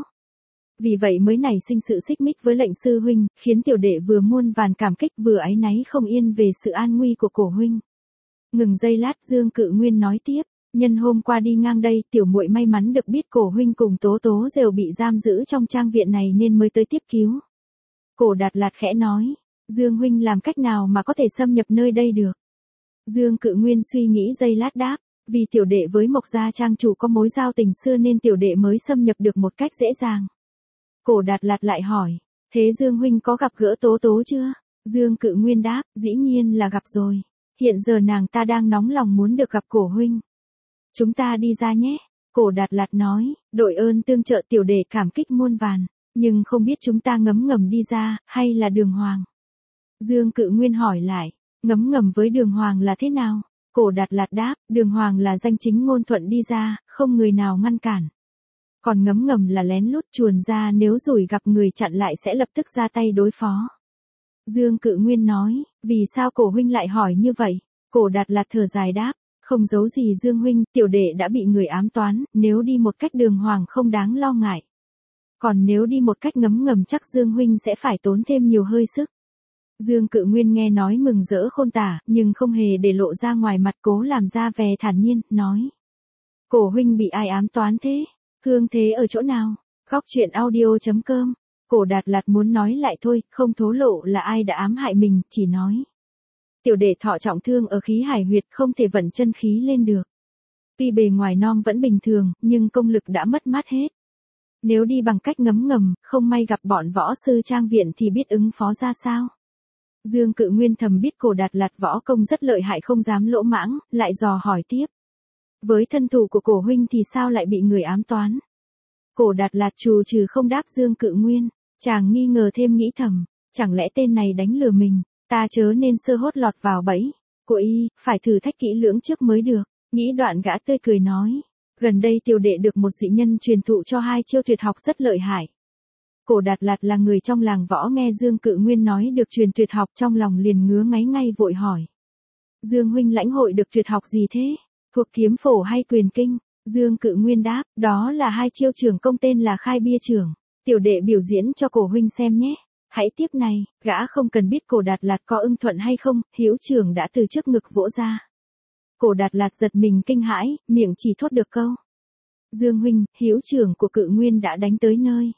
vì vậy mới nảy sinh sự xích mích với lệnh sư huynh, khiến tiểu đệ vừa muôn vàn cảm kích vừa áy náy không yên về sự an nguy của Cổ huynh." Ngừng giây lát, Dương Cự Nguyên nói tiếp: "Nhân hôm qua đi ngang đây, tiểu muội may mắn được biết Cổ huynh cùng Tố Tố đều bị giam giữ trong trang viện này nên mới tới tiếp cứu." Cổ Đạt Lạt khẽ nói: "Dương huynh làm cách nào mà có thể xâm nhập nơi đây được?" Dương Cự Nguyên suy nghĩ giây lát đáp: "Vì tiểu đệ với Mộc gia trang chủ có mối giao tình xưa nên tiểu đệ mới xâm nhập được một cách dễ dàng." Cổ Đạt Lạt lại hỏi: "Thế Dương huynh có gặp gỡ Tố Tố chưa?" Dương Cự Nguyên đáp: "Dĩ nhiên là gặp rồi. Hiện giờ nàng ta đang nóng lòng muốn được gặp Cổ huynh. Chúng ta đi ra nhé." Cổ Đạt Lạt nói: "Đội ơn tương trợ, tiểu đệ cảm kích muôn vàn, nhưng không biết chúng ta ngấm ngầm đi ra, hay là đường hoàng?" Dương Cự Nguyên hỏi lại: "Ngấm ngầm với đường hoàng là thế nào?" Cổ Đạt Lạt đáp: "Đường hoàng là danh chính ngôn thuận đi ra, không người nào ngăn cản. Còn ngấm ngầm là lén lút chuồn ra, nếu rủi gặp người chặn lại sẽ lập tức ra tay đối phó." Dương Cự Nguyên nói: "Vì sao Cổ huynh lại hỏi như vậy?" Cổ Đạt Lạt thở dài đáp: "Không giấu gì Dương huynh, tiểu đệ đã bị người ám toán, nếu đi một cách đường hoàng không đáng lo ngại. Còn nếu đi một cách ngấm ngầm chắc Dương huynh sẽ phải tốn thêm nhiều hơi sức." Dương Cự Nguyên nghe nói mừng rỡ khôn tả, nhưng không hề để lộ ra ngoài mặt, cố làm ra vẻ thản nhiên, nói: "Cổ huynh bị ai ám toán thế? Thương thế ở chỗ nào?" Góc truyện audio.com. Cổ Đạt Lạt muốn nói lại thôi, không thổ lộ là ai đã ám hại mình, chỉ nói: "Tiểu đệ thọ trọng thương ở khí hải huyệt, không thể vận chân khí lên được. Tuy bề ngoài non vẫn bình thường, nhưng công lực đã mất mát hết. Nếu đi bằng cách ngấm ngầm, không may gặp bọn võ sư trang viện thì biết ứng phó ra sao." Dương Cự Nguyên thầm biết Cổ Đạt Lạt võ công rất lợi hại, không dám lỗ mãng, lại dò hỏi tiếp: "Với thân thủ của Cổ huynh thì sao lại bị người ám toán?" Cổ Đạt Lạt trù trừ không đáp Dương Cự Nguyên. Chàng nghi ngờ thêm, nghĩ thầm: chẳng lẽ tên này đánh lừa mình, ta chớ nên sơ hốt lọt vào bẫy của y, phải thử thách kỹ lưỡng trước mới được. Nghĩ đoạn gã tươi cười nói: "Gần đây tiểu đệ được một dị nhân truyền thụ cho 2 chiêu tuyệt học rất lợi hại." Cổ Đạt Lạt là người trong làng võ, nghe Dương Cự Nguyên nói được truyền tuyệt học trong lòng liền ngứa ngáy ngay, vội hỏi: "Dương huynh lãnh hội được tuyệt học gì thế? Thuộc kiếm phổ hay quyền kinh?" Dương Cự Nguyên đáp: "Đó là 2 chiêu trưởng công tên là khai bia trưởng. Tiểu đệ biểu diễn cho Cổ huynh xem nhé." Hãy tiếp này, gã không cần biết Cổ Đạt Lạt có ưng thuận hay không, hữu trưởng đã từ trước ngực vỗ ra. Cổ Đạt Lạt giật mình kinh hãi, miệng chỉ thốt được câu: "Dương huynh, hữu trưởng của Cự Nguyên đã đánh tới nơi."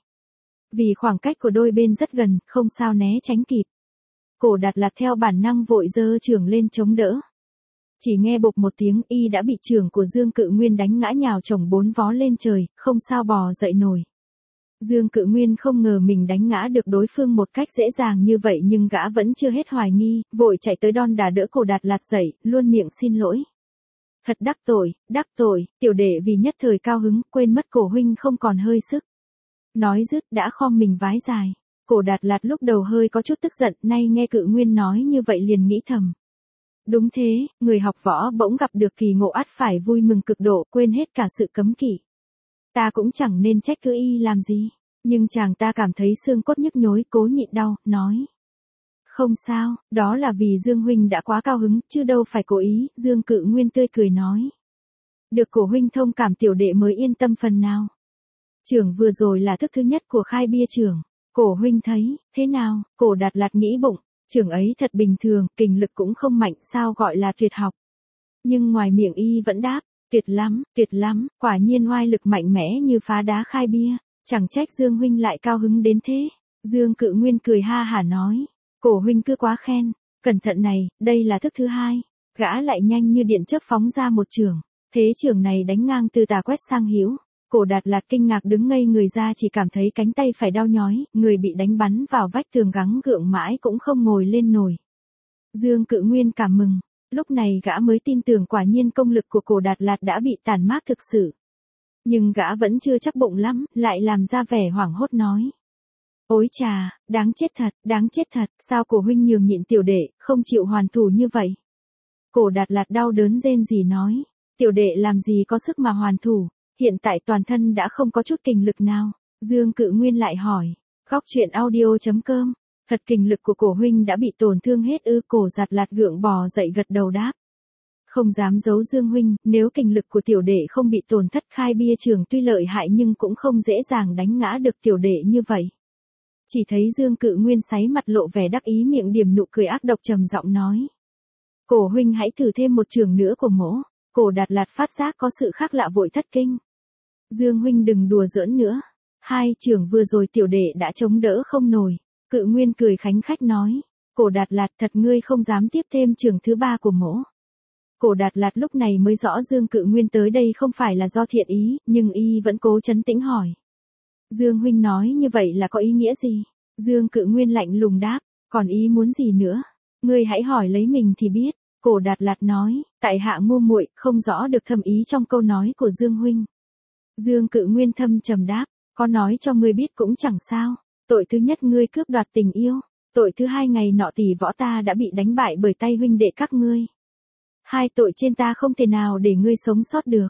Vì khoảng cách của đôi bên rất gần, không sao né tránh kịp. Cổ Đạt Lạt theo bản năng vội giơ trưởng lên chống đỡ. Chỉ nghe bộp một tiếng, y đã bị trưởng của Dương Cự Nguyên đánh ngã nhào chồng 4 vó lên trời, không sao bò dậy nổi. Dương Cự Nguyên không ngờ mình đánh ngã được đối phương một cách dễ dàng như vậy, nhưng gã vẫn chưa hết hoài nghi, vội chạy tới đon đả đỡ Cổ Đạt Lạt dậy, luôn miệng xin lỗi: Thật đắc tội, tiểu đệ vì nhất thời cao hứng, quên mất cổ huynh không còn hơi sức. Nói dứt đã khom mình vái dài. Cổ Đạt Lạt lúc đầu hơi có chút tức giận, nay nghe Cự Nguyên nói như vậy liền nghĩ thầm. Đúng thế, người học võ bỗng gặp được kỳ ngộ ắt phải vui mừng cực độ, quên hết cả sự cấm kỵ. Ta cũng chẳng nên trách Cự Y làm gì, nhưng chàng ta cảm thấy xương cốt nhức nhối, cố nhịn đau, nói. Không sao, đó là vì Dương huynh đã quá cao hứng, chứ đâu phải cố ý. Dương Cự Nguyên tươi cười nói. Được cổ huynh thông cảm, tiểu đệ mới yên tâm phần nào. Trưởng vừa rồi là thức thứ nhất của khai bia trưởng. Cổ huynh thấy, thế nào? Cổ Đạt Lạt nghĩ bụng, trưởng ấy thật bình thường, kình lực cũng không mạnh, sao gọi là tuyệt học. Nhưng ngoài miệng y vẫn đáp, tuyệt lắm, quả nhiên oai lực mạnh mẽ như phá đá khai bia, chẳng trách Dương huynh lại cao hứng đến thế. Dương Cự Nguyên cười ha hả nói, cổ huynh cứ quá khen, cẩn thận này, đây là thức thứ hai. Gã lại nhanh như điện chớp phóng ra một chưởng, thế chưởng này đánh ngang từ tà quét sang hữu. Cổ Đạt Lạt kinh ngạc đứng ngây người ra, chỉ cảm thấy cánh tay phải đau nhói, người bị đánh bắn vào vách tường gắng gượng mãi cũng không ngồi lên nổi. Dương Cự Nguyên cảm mừng, lúc này gã mới tin tưởng quả nhiên công lực của Cổ Đạt Lạt đã bị tàn mát thực sự. Nhưng gã vẫn chưa chắc bụng lắm, lại làm ra vẻ hoảng hốt nói. Ôi chà, đáng chết thật, sao cổ huynh nhường nhịn tiểu đệ, không chịu hoàn thủ như vậy. Cổ Đạt Lạt đau đớn rên rỉ nói, tiểu đệ làm gì có sức mà hoàn thủ. Hiện tại toàn thân đã không có chút kình lực nào. Dương Cự Nguyên lại hỏi. Góc truyện audio.com. Thật kình lực của cổ huynh đã bị tổn thương hết ư? Cổ Đạt Lạt gượng bò dậy gật đầu đáp. Không dám giấu Dương huynh, nếu kình lực của tiểu đệ không bị tổn thất, khai bia trường tuy lợi hại nhưng cũng không dễ dàng đánh ngã được tiểu đệ như vậy. Chỉ thấy Dương Cự Nguyên sáy mặt lộ vẻ đắc ý, miệng điểm nụ cười ác độc, trầm giọng nói. Cổ huynh hãy thử thêm một trường nữa của mỗ. Cổ Đạt Lạt phát giác có sự khác lạ vội thất kinh. Dương huynh đừng đùa giỡn nữa. Hai chưởng vừa rồi tiểu đệ đã chống đỡ không nổi. Cự Nguyên cười khánh khách nói. Cổ Đạt Lạt, thật ngươi không dám tiếp thêm chưởng thứ ba của mỗ. Cổ Đạt Lạt lúc này mới rõ Dương Cự Nguyên tới đây không phải là do thiện ý, nhưng y vẫn cố trấn tĩnh hỏi. Dương huynh nói như vậy là có ý nghĩa gì? Dương Cự Nguyên lạnh lùng đáp. Còn ý muốn gì nữa? Ngươi hãy hỏi lấy mình thì biết. Cổ Đạt Lạt nói, tại hạ ngu muội, không rõ được thâm ý trong câu nói của Dương huynh. Dương Cự Nguyên thâm trầm đáp, có nói cho ngươi biết cũng chẳng sao. Tội thứ nhất ngươi cướp đoạt tình yêu, tội thứ hai ngày nọ tỷ võ ta đã bị đánh bại bởi tay huynh đệ các ngươi. Hai tội trên ta không thể nào để ngươi sống sót được.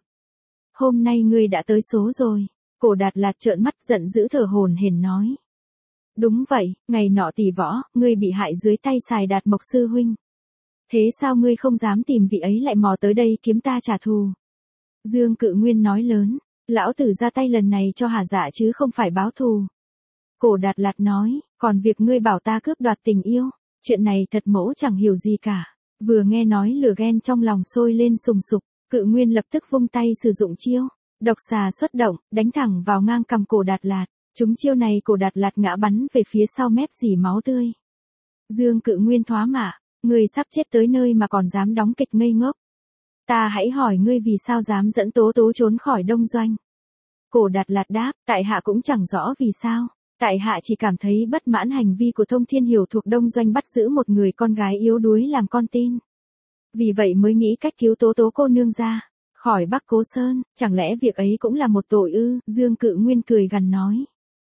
Hôm nay ngươi đã tới số rồi. Cổ Đạt Lạt trợn mắt giận dữ thở hổn hển nói. Đúng vậy, ngày nọ tỷ võ, ngươi bị hại dưới tay Sài Đạt Mộc sư huynh. Thế sao ngươi không dám tìm vị ấy lại mò tới đây kiếm ta trả thù? Dương Cự Nguyên nói lớn, lão tử ra tay lần này cho hả dạ chứ không phải báo thù. Cổ Đạt Lạt nói, còn việc ngươi bảo ta cướp đoạt tình yêu, chuyện này thật mỗ chẳng hiểu gì cả. Vừa nghe nói lửa ghen trong lòng sôi lên sùng sục, Cự Nguyên lập tức vung tay sử dụng chiêu, độc xà xuất động, đánh thẳng vào ngang cằm Cổ Đạt Lạt. Trúng chiêu này Cổ Đạt Lạt ngã bắn về phía sau mép rỉ máu tươi. Dương Cự Nguyên thoá mạ. Ngươi sắp chết tới nơi mà còn dám đóng kịch ngây ngốc. Ta hãy hỏi ngươi vì sao dám dẫn Tố Tố trốn khỏi Đông Doanh. Cổ Đạt Lạt đáp, tại hạ cũng chẳng rõ vì sao. Tại hạ chỉ cảm thấy bất mãn hành vi của Thông Thiên Hiểu thuộc Đông Doanh bắt giữ một người con gái yếu đuối làm con tin. Vì vậy mới nghĩ cách cứu Tố Tố cô nương ra khỏi Bắc Cố Sơn, chẳng lẽ việc ấy cũng là một tội ư? Dương Cự Nguyên cười gằn nói.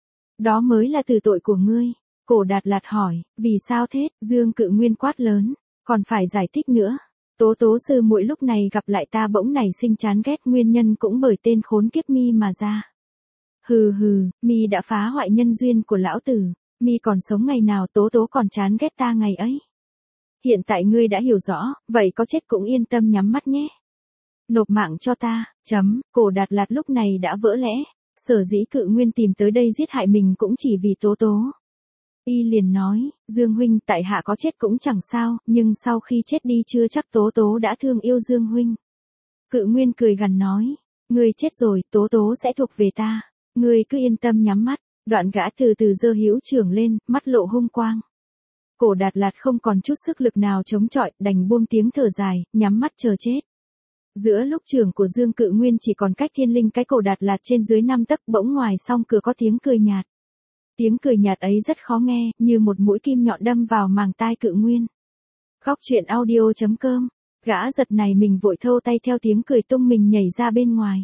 Đó mới là từ tội của ngươi. Cổ Đạt Lạt hỏi, vì sao thế? Dương Cự Nguyên quát lớn, còn phải giải thích nữa. Tố Tố sư muội lúc này gặp lại ta bỗng nảy sinh chán ghét, nguyên nhân cũng bởi tên khốn kiếp mi mà ra. Hừ, mi đã phá hoại nhân duyên của lão tử, mi còn sống ngày nào Tố Tố còn chán ghét ta ngày ấy. Hiện tại ngươi đã hiểu rõ, vậy có chết cũng yên tâm nhắm mắt nhé. Nộp mạng cho ta, Cổ Đạt Lạt lúc này đã vỡ lẽ, sở dĩ Cự Nguyên tìm tới đây giết hại mình cũng chỉ vì Tố Tố. Y liền nói, Dương huynh, tại hạ có chết cũng chẳng sao, nhưng sau khi chết đi chưa chắc Tố Tố đã thương yêu Dương huynh. Cự Nguyên cười gằn nói, ngươi chết rồi, Tố Tố sẽ thuộc về ta, ngươi cứ yên tâm nhắm mắt. Đoạn gã từ từ giơ hữu chưởng lên, mắt lộ hung quang. Cổ Đạt Lạt không còn chút sức lực nào chống chọi, đành buông tiếng thở dài, nhắm mắt chờ chết. Giữa lúc chưởng của Dương Cự Nguyên chỉ còn cách thiên linh cái Cổ Đạt Lạt trên dưới 5 tấc, bỗng ngoài song cửa có tiếng cười nhạt. Tiếng cười nhạt ấy rất khó nghe, như một mũi kim nhọn đâm vào màng tai Cự Nguyên. Góc truyện audio.com Gã giật này mình vội thâu tay theo tiếng cười tung mình nhảy ra bên ngoài.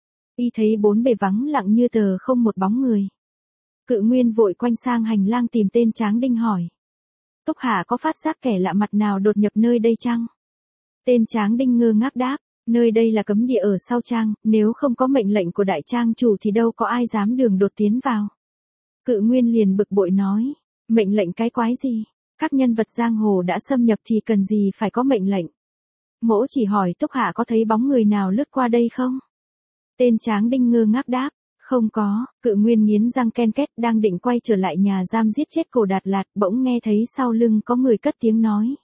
Y thấy bốn bề vắng lặng như tờ không một bóng người. Cự Nguyên vội quanh sang hành lang tìm tên Tráng Đinh hỏi. Túc Hà có phát giác kẻ lạ mặt nào đột nhập nơi đây chăng? Tên Tráng Đinh ngơ ngác đáp, nơi đây là cấm địa ở sau trang, nếu không có mệnh lệnh của đại trang chủ thì đâu có ai dám đường đột tiến vào. Cự Nguyên liền bực bội nói, mệnh lệnh cái quái gì? Các nhân vật giang hồ đã xâm nhập thì cần gì phải có mệnh lệnh? Mỗ chỉ hỏi Túc Hạ có thấy bóng người nào lướt qua đây không? Tên Tráng Đinh ngơ ngác đáp, không có. Cự Nguyên nghiến răng ken két đang định quay trở lại nhà giam giết chết Cổ Đạt Lạt, bỗng nghe thấy sau lưng có người cất tiếng nói.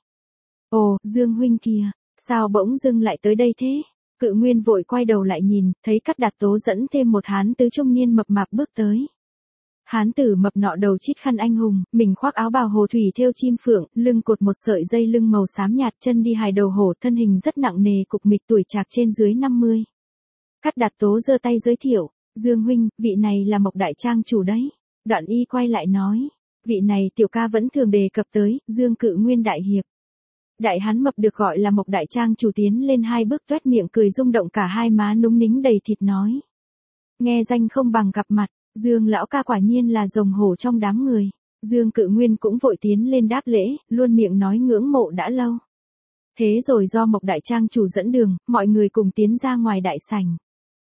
Ồ, Dương huynh kìa, sao bỗng dưng lại tới đây thế? Cự Nguyên vội quay đầu lại nhìn, thấy Cát Đạt Tố dẫn thêm một hán tứ trung niên mập mạp bước tới. Hán tử mập nọ đầu chít khăn anh hùng, mình khoác áo bào hồ thủy thêu chim phượng, lưng cột một sợi dây lưng màu xám nhạt, chân đi hài đầu hổ, thân hình rất nặng nề, cục mịch, tuổi trạc trên dưới 50. Cát Đạt Tố giơ tay giới thiệu, Dương huynh, vị này là Mộc đại trang chủ đấy. Đoạn y quay lại nói, vị này tiểu ca vẫn thường đề cập tới, Dương Cự Nguyên đại hiệp. Đại hán mập được gọi là Mộc đại trang chủ tiến lên hai bước toét miệng cười rung động cả hai má núng nính đầy thịt nói. Nghe danh không bằng gặp mặt, Dương lão ca quả nhiên là rồng hổ trong đám người. Dương Cự Nguyên cũng vội tiến lên đáp lễ, luôn miệng nói ngưỡng mộ đã lâu. Thế rồi do Mộc đại trang chủ dẫn đường, mọi người cùng tiến ra ngoài đại sảnh.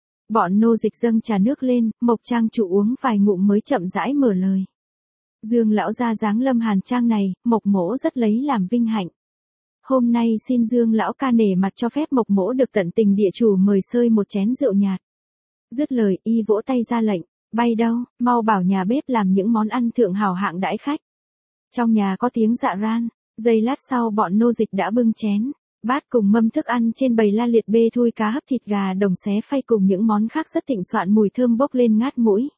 Bọn nô dịch dâng trà nước lên, Mộc trang chủ uống vài ngụm mới chậm rãi mở lời. Dương lão gia giáng lâm Hàn Trang này, Mộc mỗ rất lấy làm vinh hạnh. Hôm nay xin Dương lão ca nể mặt cho phép Mộc mỗ được tận tình địa chủ mời sơi một chén rượu nhạt. Dứt lời y vỗ tay ra lệnh, bay đâu, mau bảo nhà bếp làm những món ăn thượng hảo hạng đãi khách. Trong nhà có tiếng dạ ran, giây lát sau bọn nô dịch đã bưng chén, bát cùng mâm thức ăn trên bầy la liệt bê thui cá hấp thịt gà đồng xé phay cùng những món khác rất thịnh soạn mùi thơm bốc lên ngát mũi.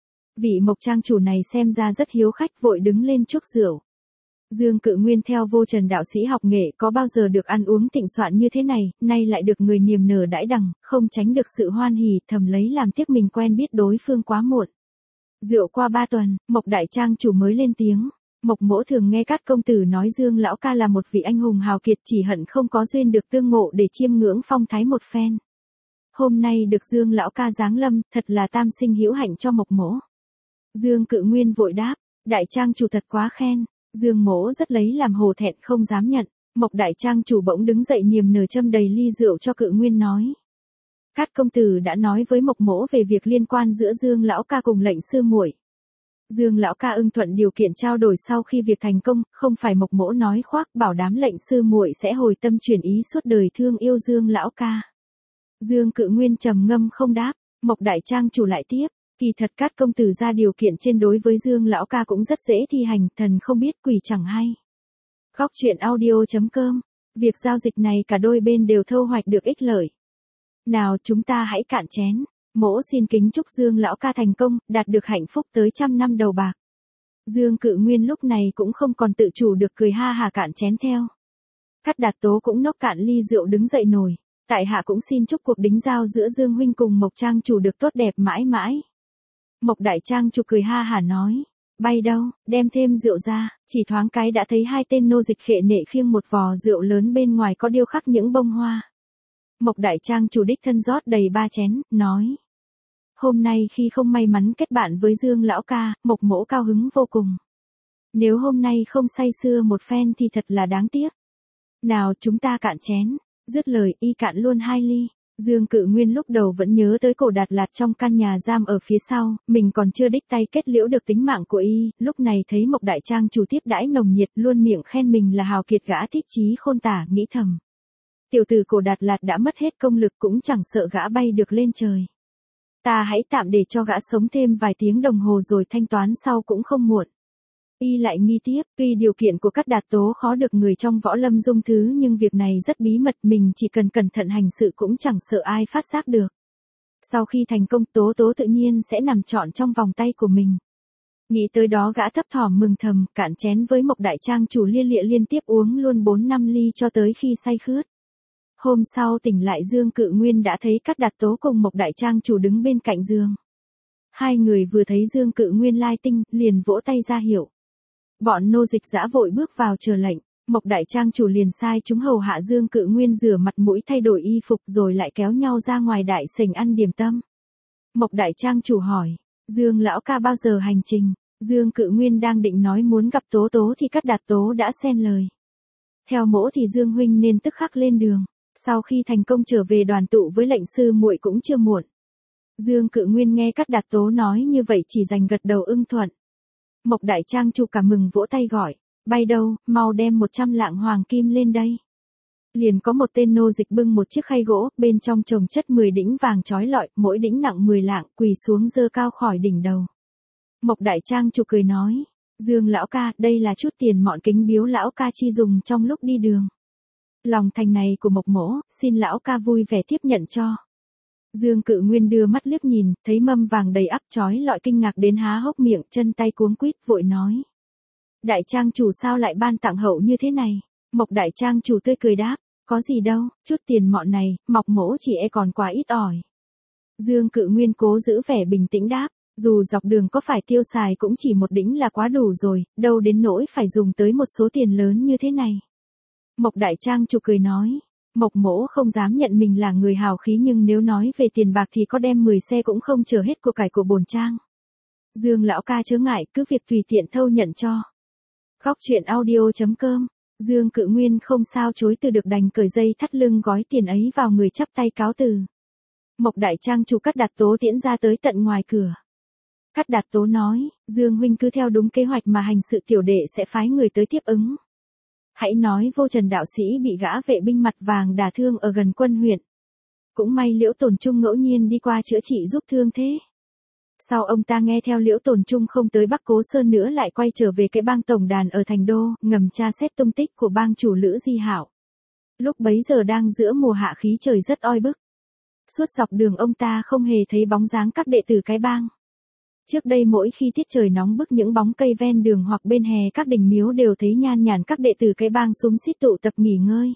Vị Mộc trang chủ này xem ra rất hiếu khách vội đứng lên chuốc rượu. Dương Cự Nguyên theo vô trần đạo sĩ học nghệ có bao giờ được ăn uống thịnh soạn như thế này, nay lại được người niềm nở đãi đằng, không tránh được sự hoan hỉ, thầm lấy làm tiếc mình quen biết đối phương quá muộn. Rượu qua 3 tuần, Mộc đại trang chủ mới lên tiếng. Mộc mỗ thường nghe các công tử nói Dương lão ca là một vị anh hùng hào kiệt, chỉ hận không có duyên được tương ngộ để chiêm ngưỡng phong thái một phen. Hôm nay được Dương lão ca giáng lâm, thật là tam sinh hữu hạnh cho Mộc mỗ. Dương Cự Nguyên vội đáp, đại trang chủ thật quá khen. Dương mỗ rất lấy làm hổ thẹn không dám nhận. Mộc đại trang chủ bỗng đứng dậy niềm nở châm đầy ly rượu cho Cự Nguyên nói. Các công tử đã nói với Mộc mỗ về việc liên quan giữa Dương lão ca cùng lệnh sư muội. Dương lão ca ưng thuận điều kiện trao đổi sau khi việc thành công, không phải Mộc mỗ nói khoác bảo đảm lệnh sư muội sẽ hồi tâm chuyển ý suốt đời thương yêu Dương lão ca. Dương Cự Nguyên trầm ngâm không đáp, Mộc đại trang chủ lại tiếp. Kỳ thật các công tử ra điều kiện trên đối với Dương lão ca cũng rất dễ thi hành, thần không biết quỷ chẳng hay. Góc truyện audio.com, việc giao dịch này cả đôi bên đều thu hoạch được ích lợi. Nào chúng ta hãy cạn chén, mỗ xin kính chúc Dương lão ca thành công, đạt được hạnh phúc tới 100 năm đầu bạc. Dương Cự Nguyên lúc này cũng không còn tự chủ được cười ha hà cạn chén theo. Cát Đạt Tố cũng nốc cạn ly rượu đứng dậy nổi, tại hạ cũng xin chúc cuộc đính giao giữa Dương huynh cùng Mộc trang chủ được tốt đẹp mãi mãi. Mộc đại trang chủ cười ha hả nói, bay đâu, đem thêm rượu ra, chỉ thoáng cái đã thấy hai tên nô dịch khệ nệ khiêng một vò rượu lớn bên ngoài có điêu khắc những bông hoa. Mộc đại trang chủ đích thân rót đầy 3 chén, nói. Hôm nay khi không may mắn kết bạn với Dương lão ca, Mộc mỗ cao hứng vô cùng. Nếu hôm nay không say sưa một phen thì thật là đáng tiếc. Nào chúng ta cạn chén, dứt lời y cạn luôn 2 ly. Dương Cự Nguyên lúc đầu vẫn nhớ tới Cổ Đạt Lạt trong căn nhà giam ở phía sau, mình còn chưa đích tay kết liễu được tính mạng của y, lúc này thấy Mộc đại trang chủ tiếp đãi nồng nhiệt luôn miệng khen mình là hào kiệt gã thích chí khôn tả, nghĩ thầm. Tiểu tử Cổ Đạt Lạt đã mất hết công lực cũng chẳng sợ gã bay được lên trời. Ta hãy tạm để cho gã sống thêm vài tiếng đồng hồ rồi thanh toán sau cũng không muộn. Y lại nghi tiếp, tuy điều kiện của Cát Đạt Tố khó được người trong võ lâm dung thứ nhưng việc này rất bí mật, mình chỉ cần cẩn thận hành sự cũng chẳng sợ ai phát giác được. Sau khi thành công Tố Tố tự nhiên sẽ nằm trọn trong vòng tay của mình. Nghĩ tới đó gã thấp thỏm mừng thầm, cạn chén với Mộc đại trang chủ lia lịa liên tiếp uống luôn 4-5 ly cho tới khi say khướt. Hôm sau tỉnh lại Dương Cự Nguyên đã thấy Cát Đạt Tố cùng Mộc đại trang chủ đứng bên cạnh giường. Hai người vừa thấy Dương Cự Nguyên lai tinh, liền vỗ tay ra hiệu. Bọn nô dịch dã vội bước vào chờ lệnh, Mộc đại trang chủ liền sai chúng hầu hạ Dương Cự Nguyên rửa mặt mũi thay đổi y phục rồi lại kéo nhau ra ngoài đại sảnh ăn điểm tâm. Mộc đại trang chủ hỏi, Dương lão ca bao giờ hành trình? Dương Cự Nguyên đang định nói muốn gặp Tố Tố thì Cát Đạt Tố đã xen lời. Theo mỗ thì Dương huynh nên tức khắc lên đường, sau khi thành công trở về đoàn tụ với lệnh sư muội cũng chưa muộn. Dương Cự Nguyên nghe Cát Đạt Tố nói như vậy chỉ đành gật đầu ưng thuận. Mộc đại trang chủ cảm mừng vỗ tay gọi, bay đâu, mau đem 100 lạng hoàng kim lên đây. Liền có một tên nô dịch bưng một chiếc khay gỗ, bên trong chồng chất 10 đĩnh vàng chói lọi, mỗi đĩnh nặng 10 lạng, quỳ xuống giơ cao khỏi đỉnh đầu. Mộc đại trang chủ cười nói, Dương lão ca, đây là chút tiền mọn kính biếu lão ca chi dùng trong lúc đi đường. Lòng thành này của Mộc mỗ, xin lão ca vui vẻ tiếp nhận cho. Dương Cự Nguyên đưa mắt liếc nhìn, thấy mâm vàng đầy ắp chói lọi kinh ngạc đến há hốc miệng, chân tay cuống quýt vội nói. Đại trang chủ sao lại ban tặng hậu như thế này? Mộc đại trang chủ tươi cười đáp, có gì đâu, chút tiền mọn này, Mộc mỗ chỉ e còn quá ít ỏi. Dương Cự Nguyên cố giữ vẻ bình tĩnh đáp, dù dọc đường có phải tiêu xài cũng chỉ một đĩnh là quá đủ rồi, đâu đến nỗi phải dùng tới một số tiền lớn như thế này. Mộc đại trang chủ cười nói, Mộc mỗ không dám nhận mình là người hào khí nhưng nếu nói về tiền bạc thì có đem 10 xe cũng không chở hết của cải của bổn trang. Dương lão ca chớ ngại, cứ việc tùy tiện thâu nhận cho. Góc truyện audio.com. Dương Cự Nguyên không sao chối từ được đành cởi dây thắt lưng gói tiền ấy vào người chắp tay cáo từ. Mộc đại trang chủ Cát Đạt Tố tiễn ra tới tận ngoài cửa. Cát Đạt Tố nói, Dương huynh cứ theo đúng kế hoạch mà hành sự, tiểu đệ sẽ phái người tới tiếp ứng. Hãy nói Vô Trần đạo sĩ bị gã vệ binh mặt vàng đả thương ở gần Quân huyện. Cũng may Liễu Tồn Trung ngẫu nhiên đi qua chữa trị giúp thương thế. Sau ông ta nghe theo Liễu Tồn Trung không tới Bắc Cố Sơn nữa lại quay trở về cái bang tổng đàn ở thành đô, ngầm tra xét tung tích của bang chủ Lữ Di Hạo. Lúc bấy giờ đang giữa mùa hạ khí trời rất oi bức. Suốt dọc đường ông ta không hề thấy bóng dáng các đệ tử cái bang. Trước đây mỗi khi tiết trời nóng bức những bóng cây ven đường hoặc bên hè các đình miếu đều thấy nhan nhản các đệ tử cái bang xúm xít tụ tập nghỉ ngơi.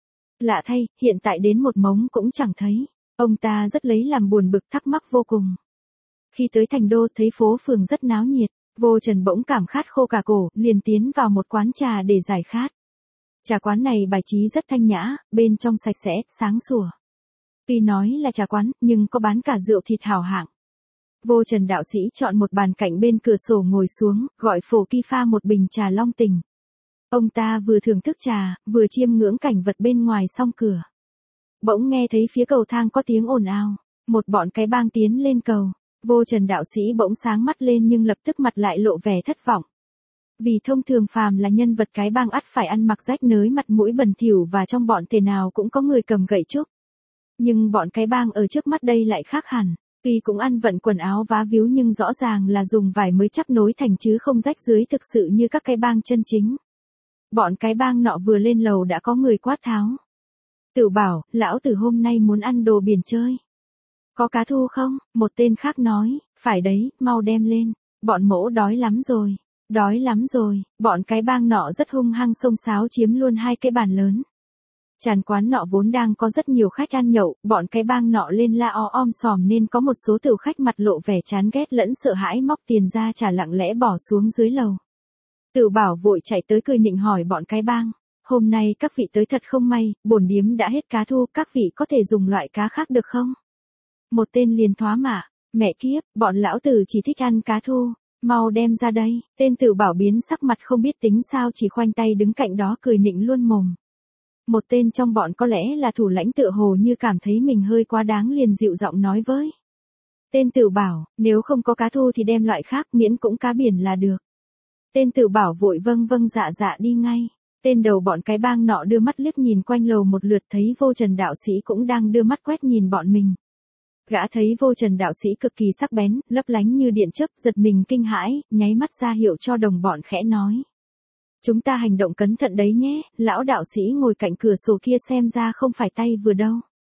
Lạ thay, hiện tại đến một mống cũng chẳng thấy. Ông ta rất lấy làm buồn bực thắc mắc vô cùng. Khi tới thành đô thấy phố phường rất náo nhiệt, Vô Trần bỗng cảm khát khô cả cổ, liền tiến vào một quán trà để giải khát. Trà quán này bài trí rất thanh nhã, bên trong sạch sẽ, sáng sủa. Tuy nói là trà quán, nhưng có bán cả rượu thịt hảo hạng. Vô Trần đạo sĩ chọn một bàn cạnh bên cửa sổ ngồi xuống, gọi Phổ Kỳ pha một bình trà long tình. Ông ta vừa thưởng thức trà, vừa chiêm ngưỡng cảnh vật bên ngoài song cửa. Bỗng nghe thấy phía cầu thang có tiếng ồn ào, một bọn cái bang tiến lên cầu. Vô Trần đạo sĩ bỗng sáng mắt lên nhưng lập tức mặt lại lộ vẻ thất vọng. Vì thông thường phàm là nhân vật cái bang ắt phải ăn mặc rách nới mặt mũi bẩn thỉu và trong bọn tề nào cũng có người cầm gậy trúc. Nhưng bọn cái bang ở trước mắt đây lại khác hẳn. Tuy cũng ăn vận quần áo vá víu nhưng rõ ràng là dùng vải mới chắp nối thành chứ không rách dưới thực sự như các cái bang chân chính. Bọn cái bang nọ vừa lên lầu đã có người quát tháo. Tửu bảo, lão tử hôm nay muốn ăn đồ biển chơi. Có cá thu không? Một tên khác nói, phải đấy, mau đem lên. Bọn mỗ đói lắm rồi. Đói lắm rồi, bọn cái bang nọ rất hung hăng xông xáo chiếm luôn hai cái bàn lớn. Tràn quán nọ vốn đang có rất nhiều khách ăn nhậu, bọn cái bang nọ lên la om sòm nên có một số tiểu khách mặt lộ vẻ chán ghét lẫn sợ hãi móc tiền ra trả lặng lẽ bỏ xuống dưới lầu. Tửu bảo vội chạy tới cười nịnh hỏi bọn cái bang, hôm nay các vị tới thật không may, bổn điếm đã hết cá thu, các vị có thể dùng loại cá khác được không? Một tên liền thoá mạ, mẹ kiếp, bọn lão tử chỉ thích ăn cá thu, mau đem ra đây. Tên Tửu bảo biến sắc mặt không biết tính sao chỉ khoanh tay đứng cạnh đó cười nịnh luôn mồm. Một tên trong bọn có lẽ là thủ lãnh tựa hồ như cảm thấy mình hơi quá đáng liền dịu giọng nói với. Tên Tửu bảo, nếu không có cá thu thì đem loại khác miễn cũng cá biển là được. Tên Tửu bảo vội vâng vâng dạ dạ đi ngay. Tên đầu bọn cái bang nọ đưa mắt liếc nhìn quanh lầu một lượt thấy Vô Trần đạo sĩ cũng đang đưa mắt quét nhìn bọn mình. Gã thấy Vô Trần đạo sĩ cực kỳ sắc bén, lấp lánh như điện chớp, giật mình kinh hãi, nháy mắt ra hiệu cho đồng bọn khẽ nói. Chúng ta hành động cẩn thận đấy nhé, lão đạo sĩ ngồi cạnh cửa sổ kia xem ra không phải tay vừa đâu.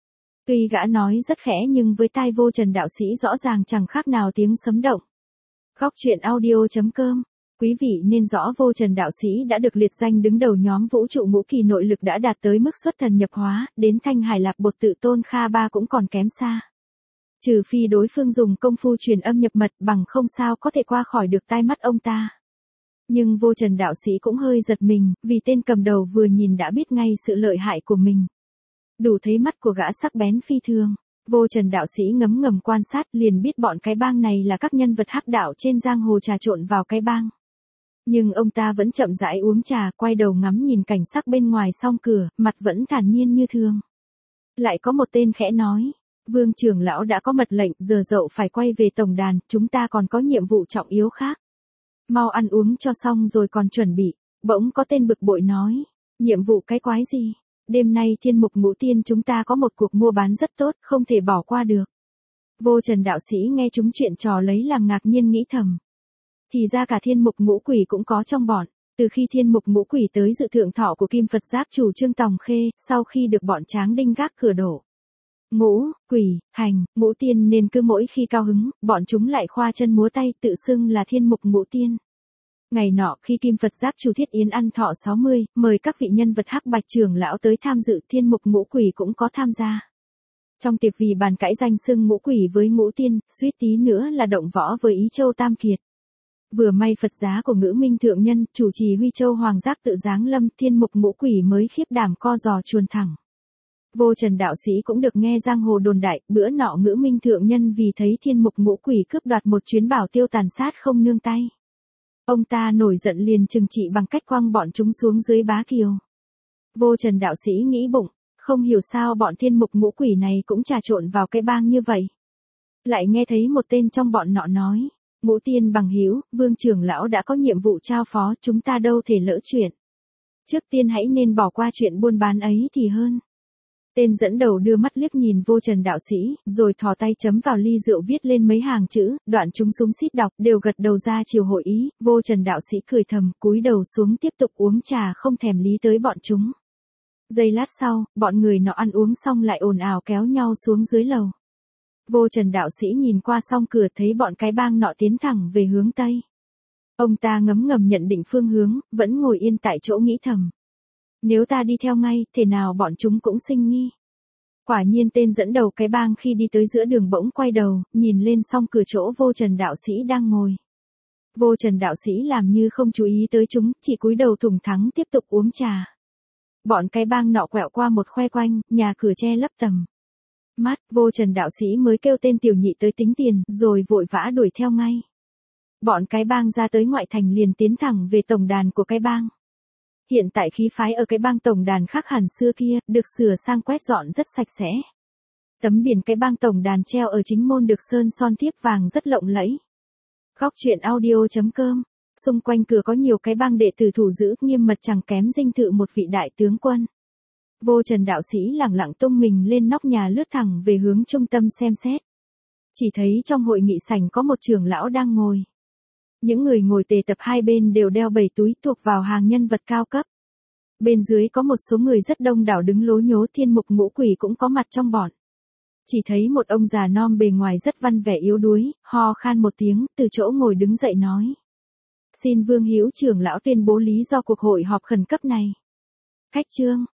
Tuy gã nói rất khẽ nhưng với tai Vô Trần đạo sĩ rõ ràng chẳng khác nào tiếng sấm động. Góc truyện audio.com. Quý vị nên rõ Vô Trần đạo sĩ đã được liệt danh đứng đầu nhóm vũ trụ ngũ kỳ nội lực đã đạt tới mức xuất thần nhập hóa, đến Thanh Hải Lạp Bột tự tôn Kha Ba cũng còn kém xa. Trừ phi đối phương dùng công phu truyền âm nhập mật bằng không sao có thể qua khỏi được tai mắt ông ta. Nhưng Vô Trần đạo sĩ cũng hơi giật mình, vì tên cầm đầu vừa nhìn đã biết ngay sự lợi hại của mình. Đủ thấy mắt của gã sắc bén phi thường. Vô Trần đạo sĩ ngấm ngầm quan sát liền biết bọn cái bang này là các nhân vật hắc đạo trên giang hồ trà trộn vào cái bang. Nhưng ông ta vẫn chậm rãi uống trà, quay đầu ngắm nhìn cảnh sắc bên ngoài song cửa, mặt vẫn thản nhiên như thường. Lại có một tên khẽ nói, Vương trưởng lão đã có mật lệnh, giờ dậu phải quay về tổng đàn, chúng ta còn có nhiệm vụ trọng yếu khác. Mau ăn uống cho xong rồi còn chuẩn bị. Bỗng có tên bực bội nói, nhiệm vụ cái quái gì? Đêm nay Thiên Mục Ngũ Tiên chúng ta có một cuộc mua bán rất tốt, không thể bỏ qua được. Vô Trần đạo sĩ nghe chúng chuyện trò lấy làm ngạc nhiên nghĩ thầm. Thì ra cả Thiên Mục Ngũ Quỷ cũng có trong bọn. Từ khi Thiên Mục Ngũ Quỷ tới dự thượng thọ của Kim Phật Giáp chủ Trương Tòng Khê, sau khi được bọn Tráng Đinh gác cửa đổ. Ngũ, Quỷ, Hành, Ngũ Tiên nên cứ mỗi khi cao hứng, bọn chúng lại khoa chân múa tay tự xưng là Thiên Mục Ngũ Tiên. Ngày nọ khi Kim Phật Giáp chủ Thiết Yến ăn thọ 60, mời các vị nhân vật hắc bạch trưởng lão tới tham dự, Thiên Mục Ngũ Quỷ cũng có tham gia. Trong tiệc vì bàn cãi danh xưng Ngũ Quỷ với Ngũ Tiên, suýt tí nữa là động võ với Ý Châu Tam Kiệt. Vừa may Phật giá của Ngữ Minh thượng nhân, chủ trì Huy Châu Hoàng Giác tự giáng lâm, Thiên Mục Ngũ Quỷ mới khiếp đảm co giò chuồn thẳng. Vô Trần đạo sĩ cũng được nghe giang hồ đồn đại, bữa nọ Ngữ Minh thượng nhân vì thấy Thiên Mục Ngũ Quỷ cướp đoạt một chuyến bảo tiêu tàn sát không nương tay. Ông ta nổi giận liền trừng trị bằng cách quăng bọn chúng xuống dưới Bá Kiều. Vô Trần đạo sĩ nghĩ bụng, không hiểu sao bọn Thiên Mục Ngũ Quỷ này cũng trà trộn vào cái bang như vậy. Lại nghe thấy một tên trong bọn nọ nói, Ngũ Tiên bằng hữu, Vương trưởng lão đã có nhiệm vụ trao phó, chúng ta đâu thể lỡ chuyện. Trước tiên hãy nên bỏ qua chuyện buôn bán ấy thì hơn. Tên dẫn đầu đưa mắt liếc nhìn Vô Trần đạo sĩ, rồi thò tay chấm vào ly rượu viết lên mấy hàng chữ, đoạn chúng súng xít đọc, đều gật đầu ra chiều hội ý. Vô Trần đạo sĩ cười thầm, cúi đầu xuống tiếp tục uống trà không thèm lý tới bọn chúng. Giây lát sau, bọn người nọ ăn uống xong lại ồn ào kéo nhau xuống dưới lầu. Vô Trần đạo sĩ nhìn qua song cửa thấy bọn cái bang nọ tiến thẳng về hướng Tây. Ông ta ngấm ngầm nhận định phương hướng, vẫn ngồi yên tại chỗ nghĩ thầm. Nếu ta đi theo ngay, thế nào bọn chúng cũng sinh nghi. Quả nhiên tên dẫn đầu cái bang khi đi tới giữa đường bỗng quay đầu, nhìn lên song cửa chỗ Vô Trần đạo sĩ đang ngồi. Vô Trần đạo sĩ làm như không chú ý tới chúng, chỉ cúi đầu thủng thắng tiếp tục uống trà. Bọn cái bang nọ quẹo qua một khoe quanh, nhà cửa che lấp tầm mắt, Vô Trần đạo sĩ mới kêu tên tiểu nhị tới tính tiền, rồi vội vã đuổi theo ngay. Bọn cái bang ra tới ngoại thành liền tiến thẳng về tổng đàn của cái bang. Hiện tại khí phái ở cái bang tổng đàn khác hẳn xưa kia, được sửa sang quét dọn rất sạch sẽ. Tấm biển cái bang tổng đàn treo ở chính môn được sơn son thiếp vàng rất lộng lẫy. Góc truyện audio.com. Xung quanh cửa có nhiều cái bang đệ tử thủ giữ nghiêm mật chẳng kém dinh thự một vị đại tướng quân. Vô Trần đạo sĩ lẳng lặng tung mình lên nóc nhà lướt thẳng về hướng trung tâm xem xét. Chỉ thấy trong hội nghị sảnh có một trưởng lão đang ngồi. Những người ngồi tề tập hai bên đều đeo 7 túi thuộc vào hàng nhân vật cao cấp. Bên dưới có một số người rất đông đảo đứng lố nhố, Thiên Mục Ngũ Quỷ cũng có mặt trong bọn. Chỉ thấy một ông già non bề ngoài rất văn vẻ yếu đuối, ho khan một tiếng, từ chỗ ngồi đứng dậy nói. Xin Vương hữu trưởng lão tuyên bố lý do cuộc hội họp khẩn cấp này. Khách trương,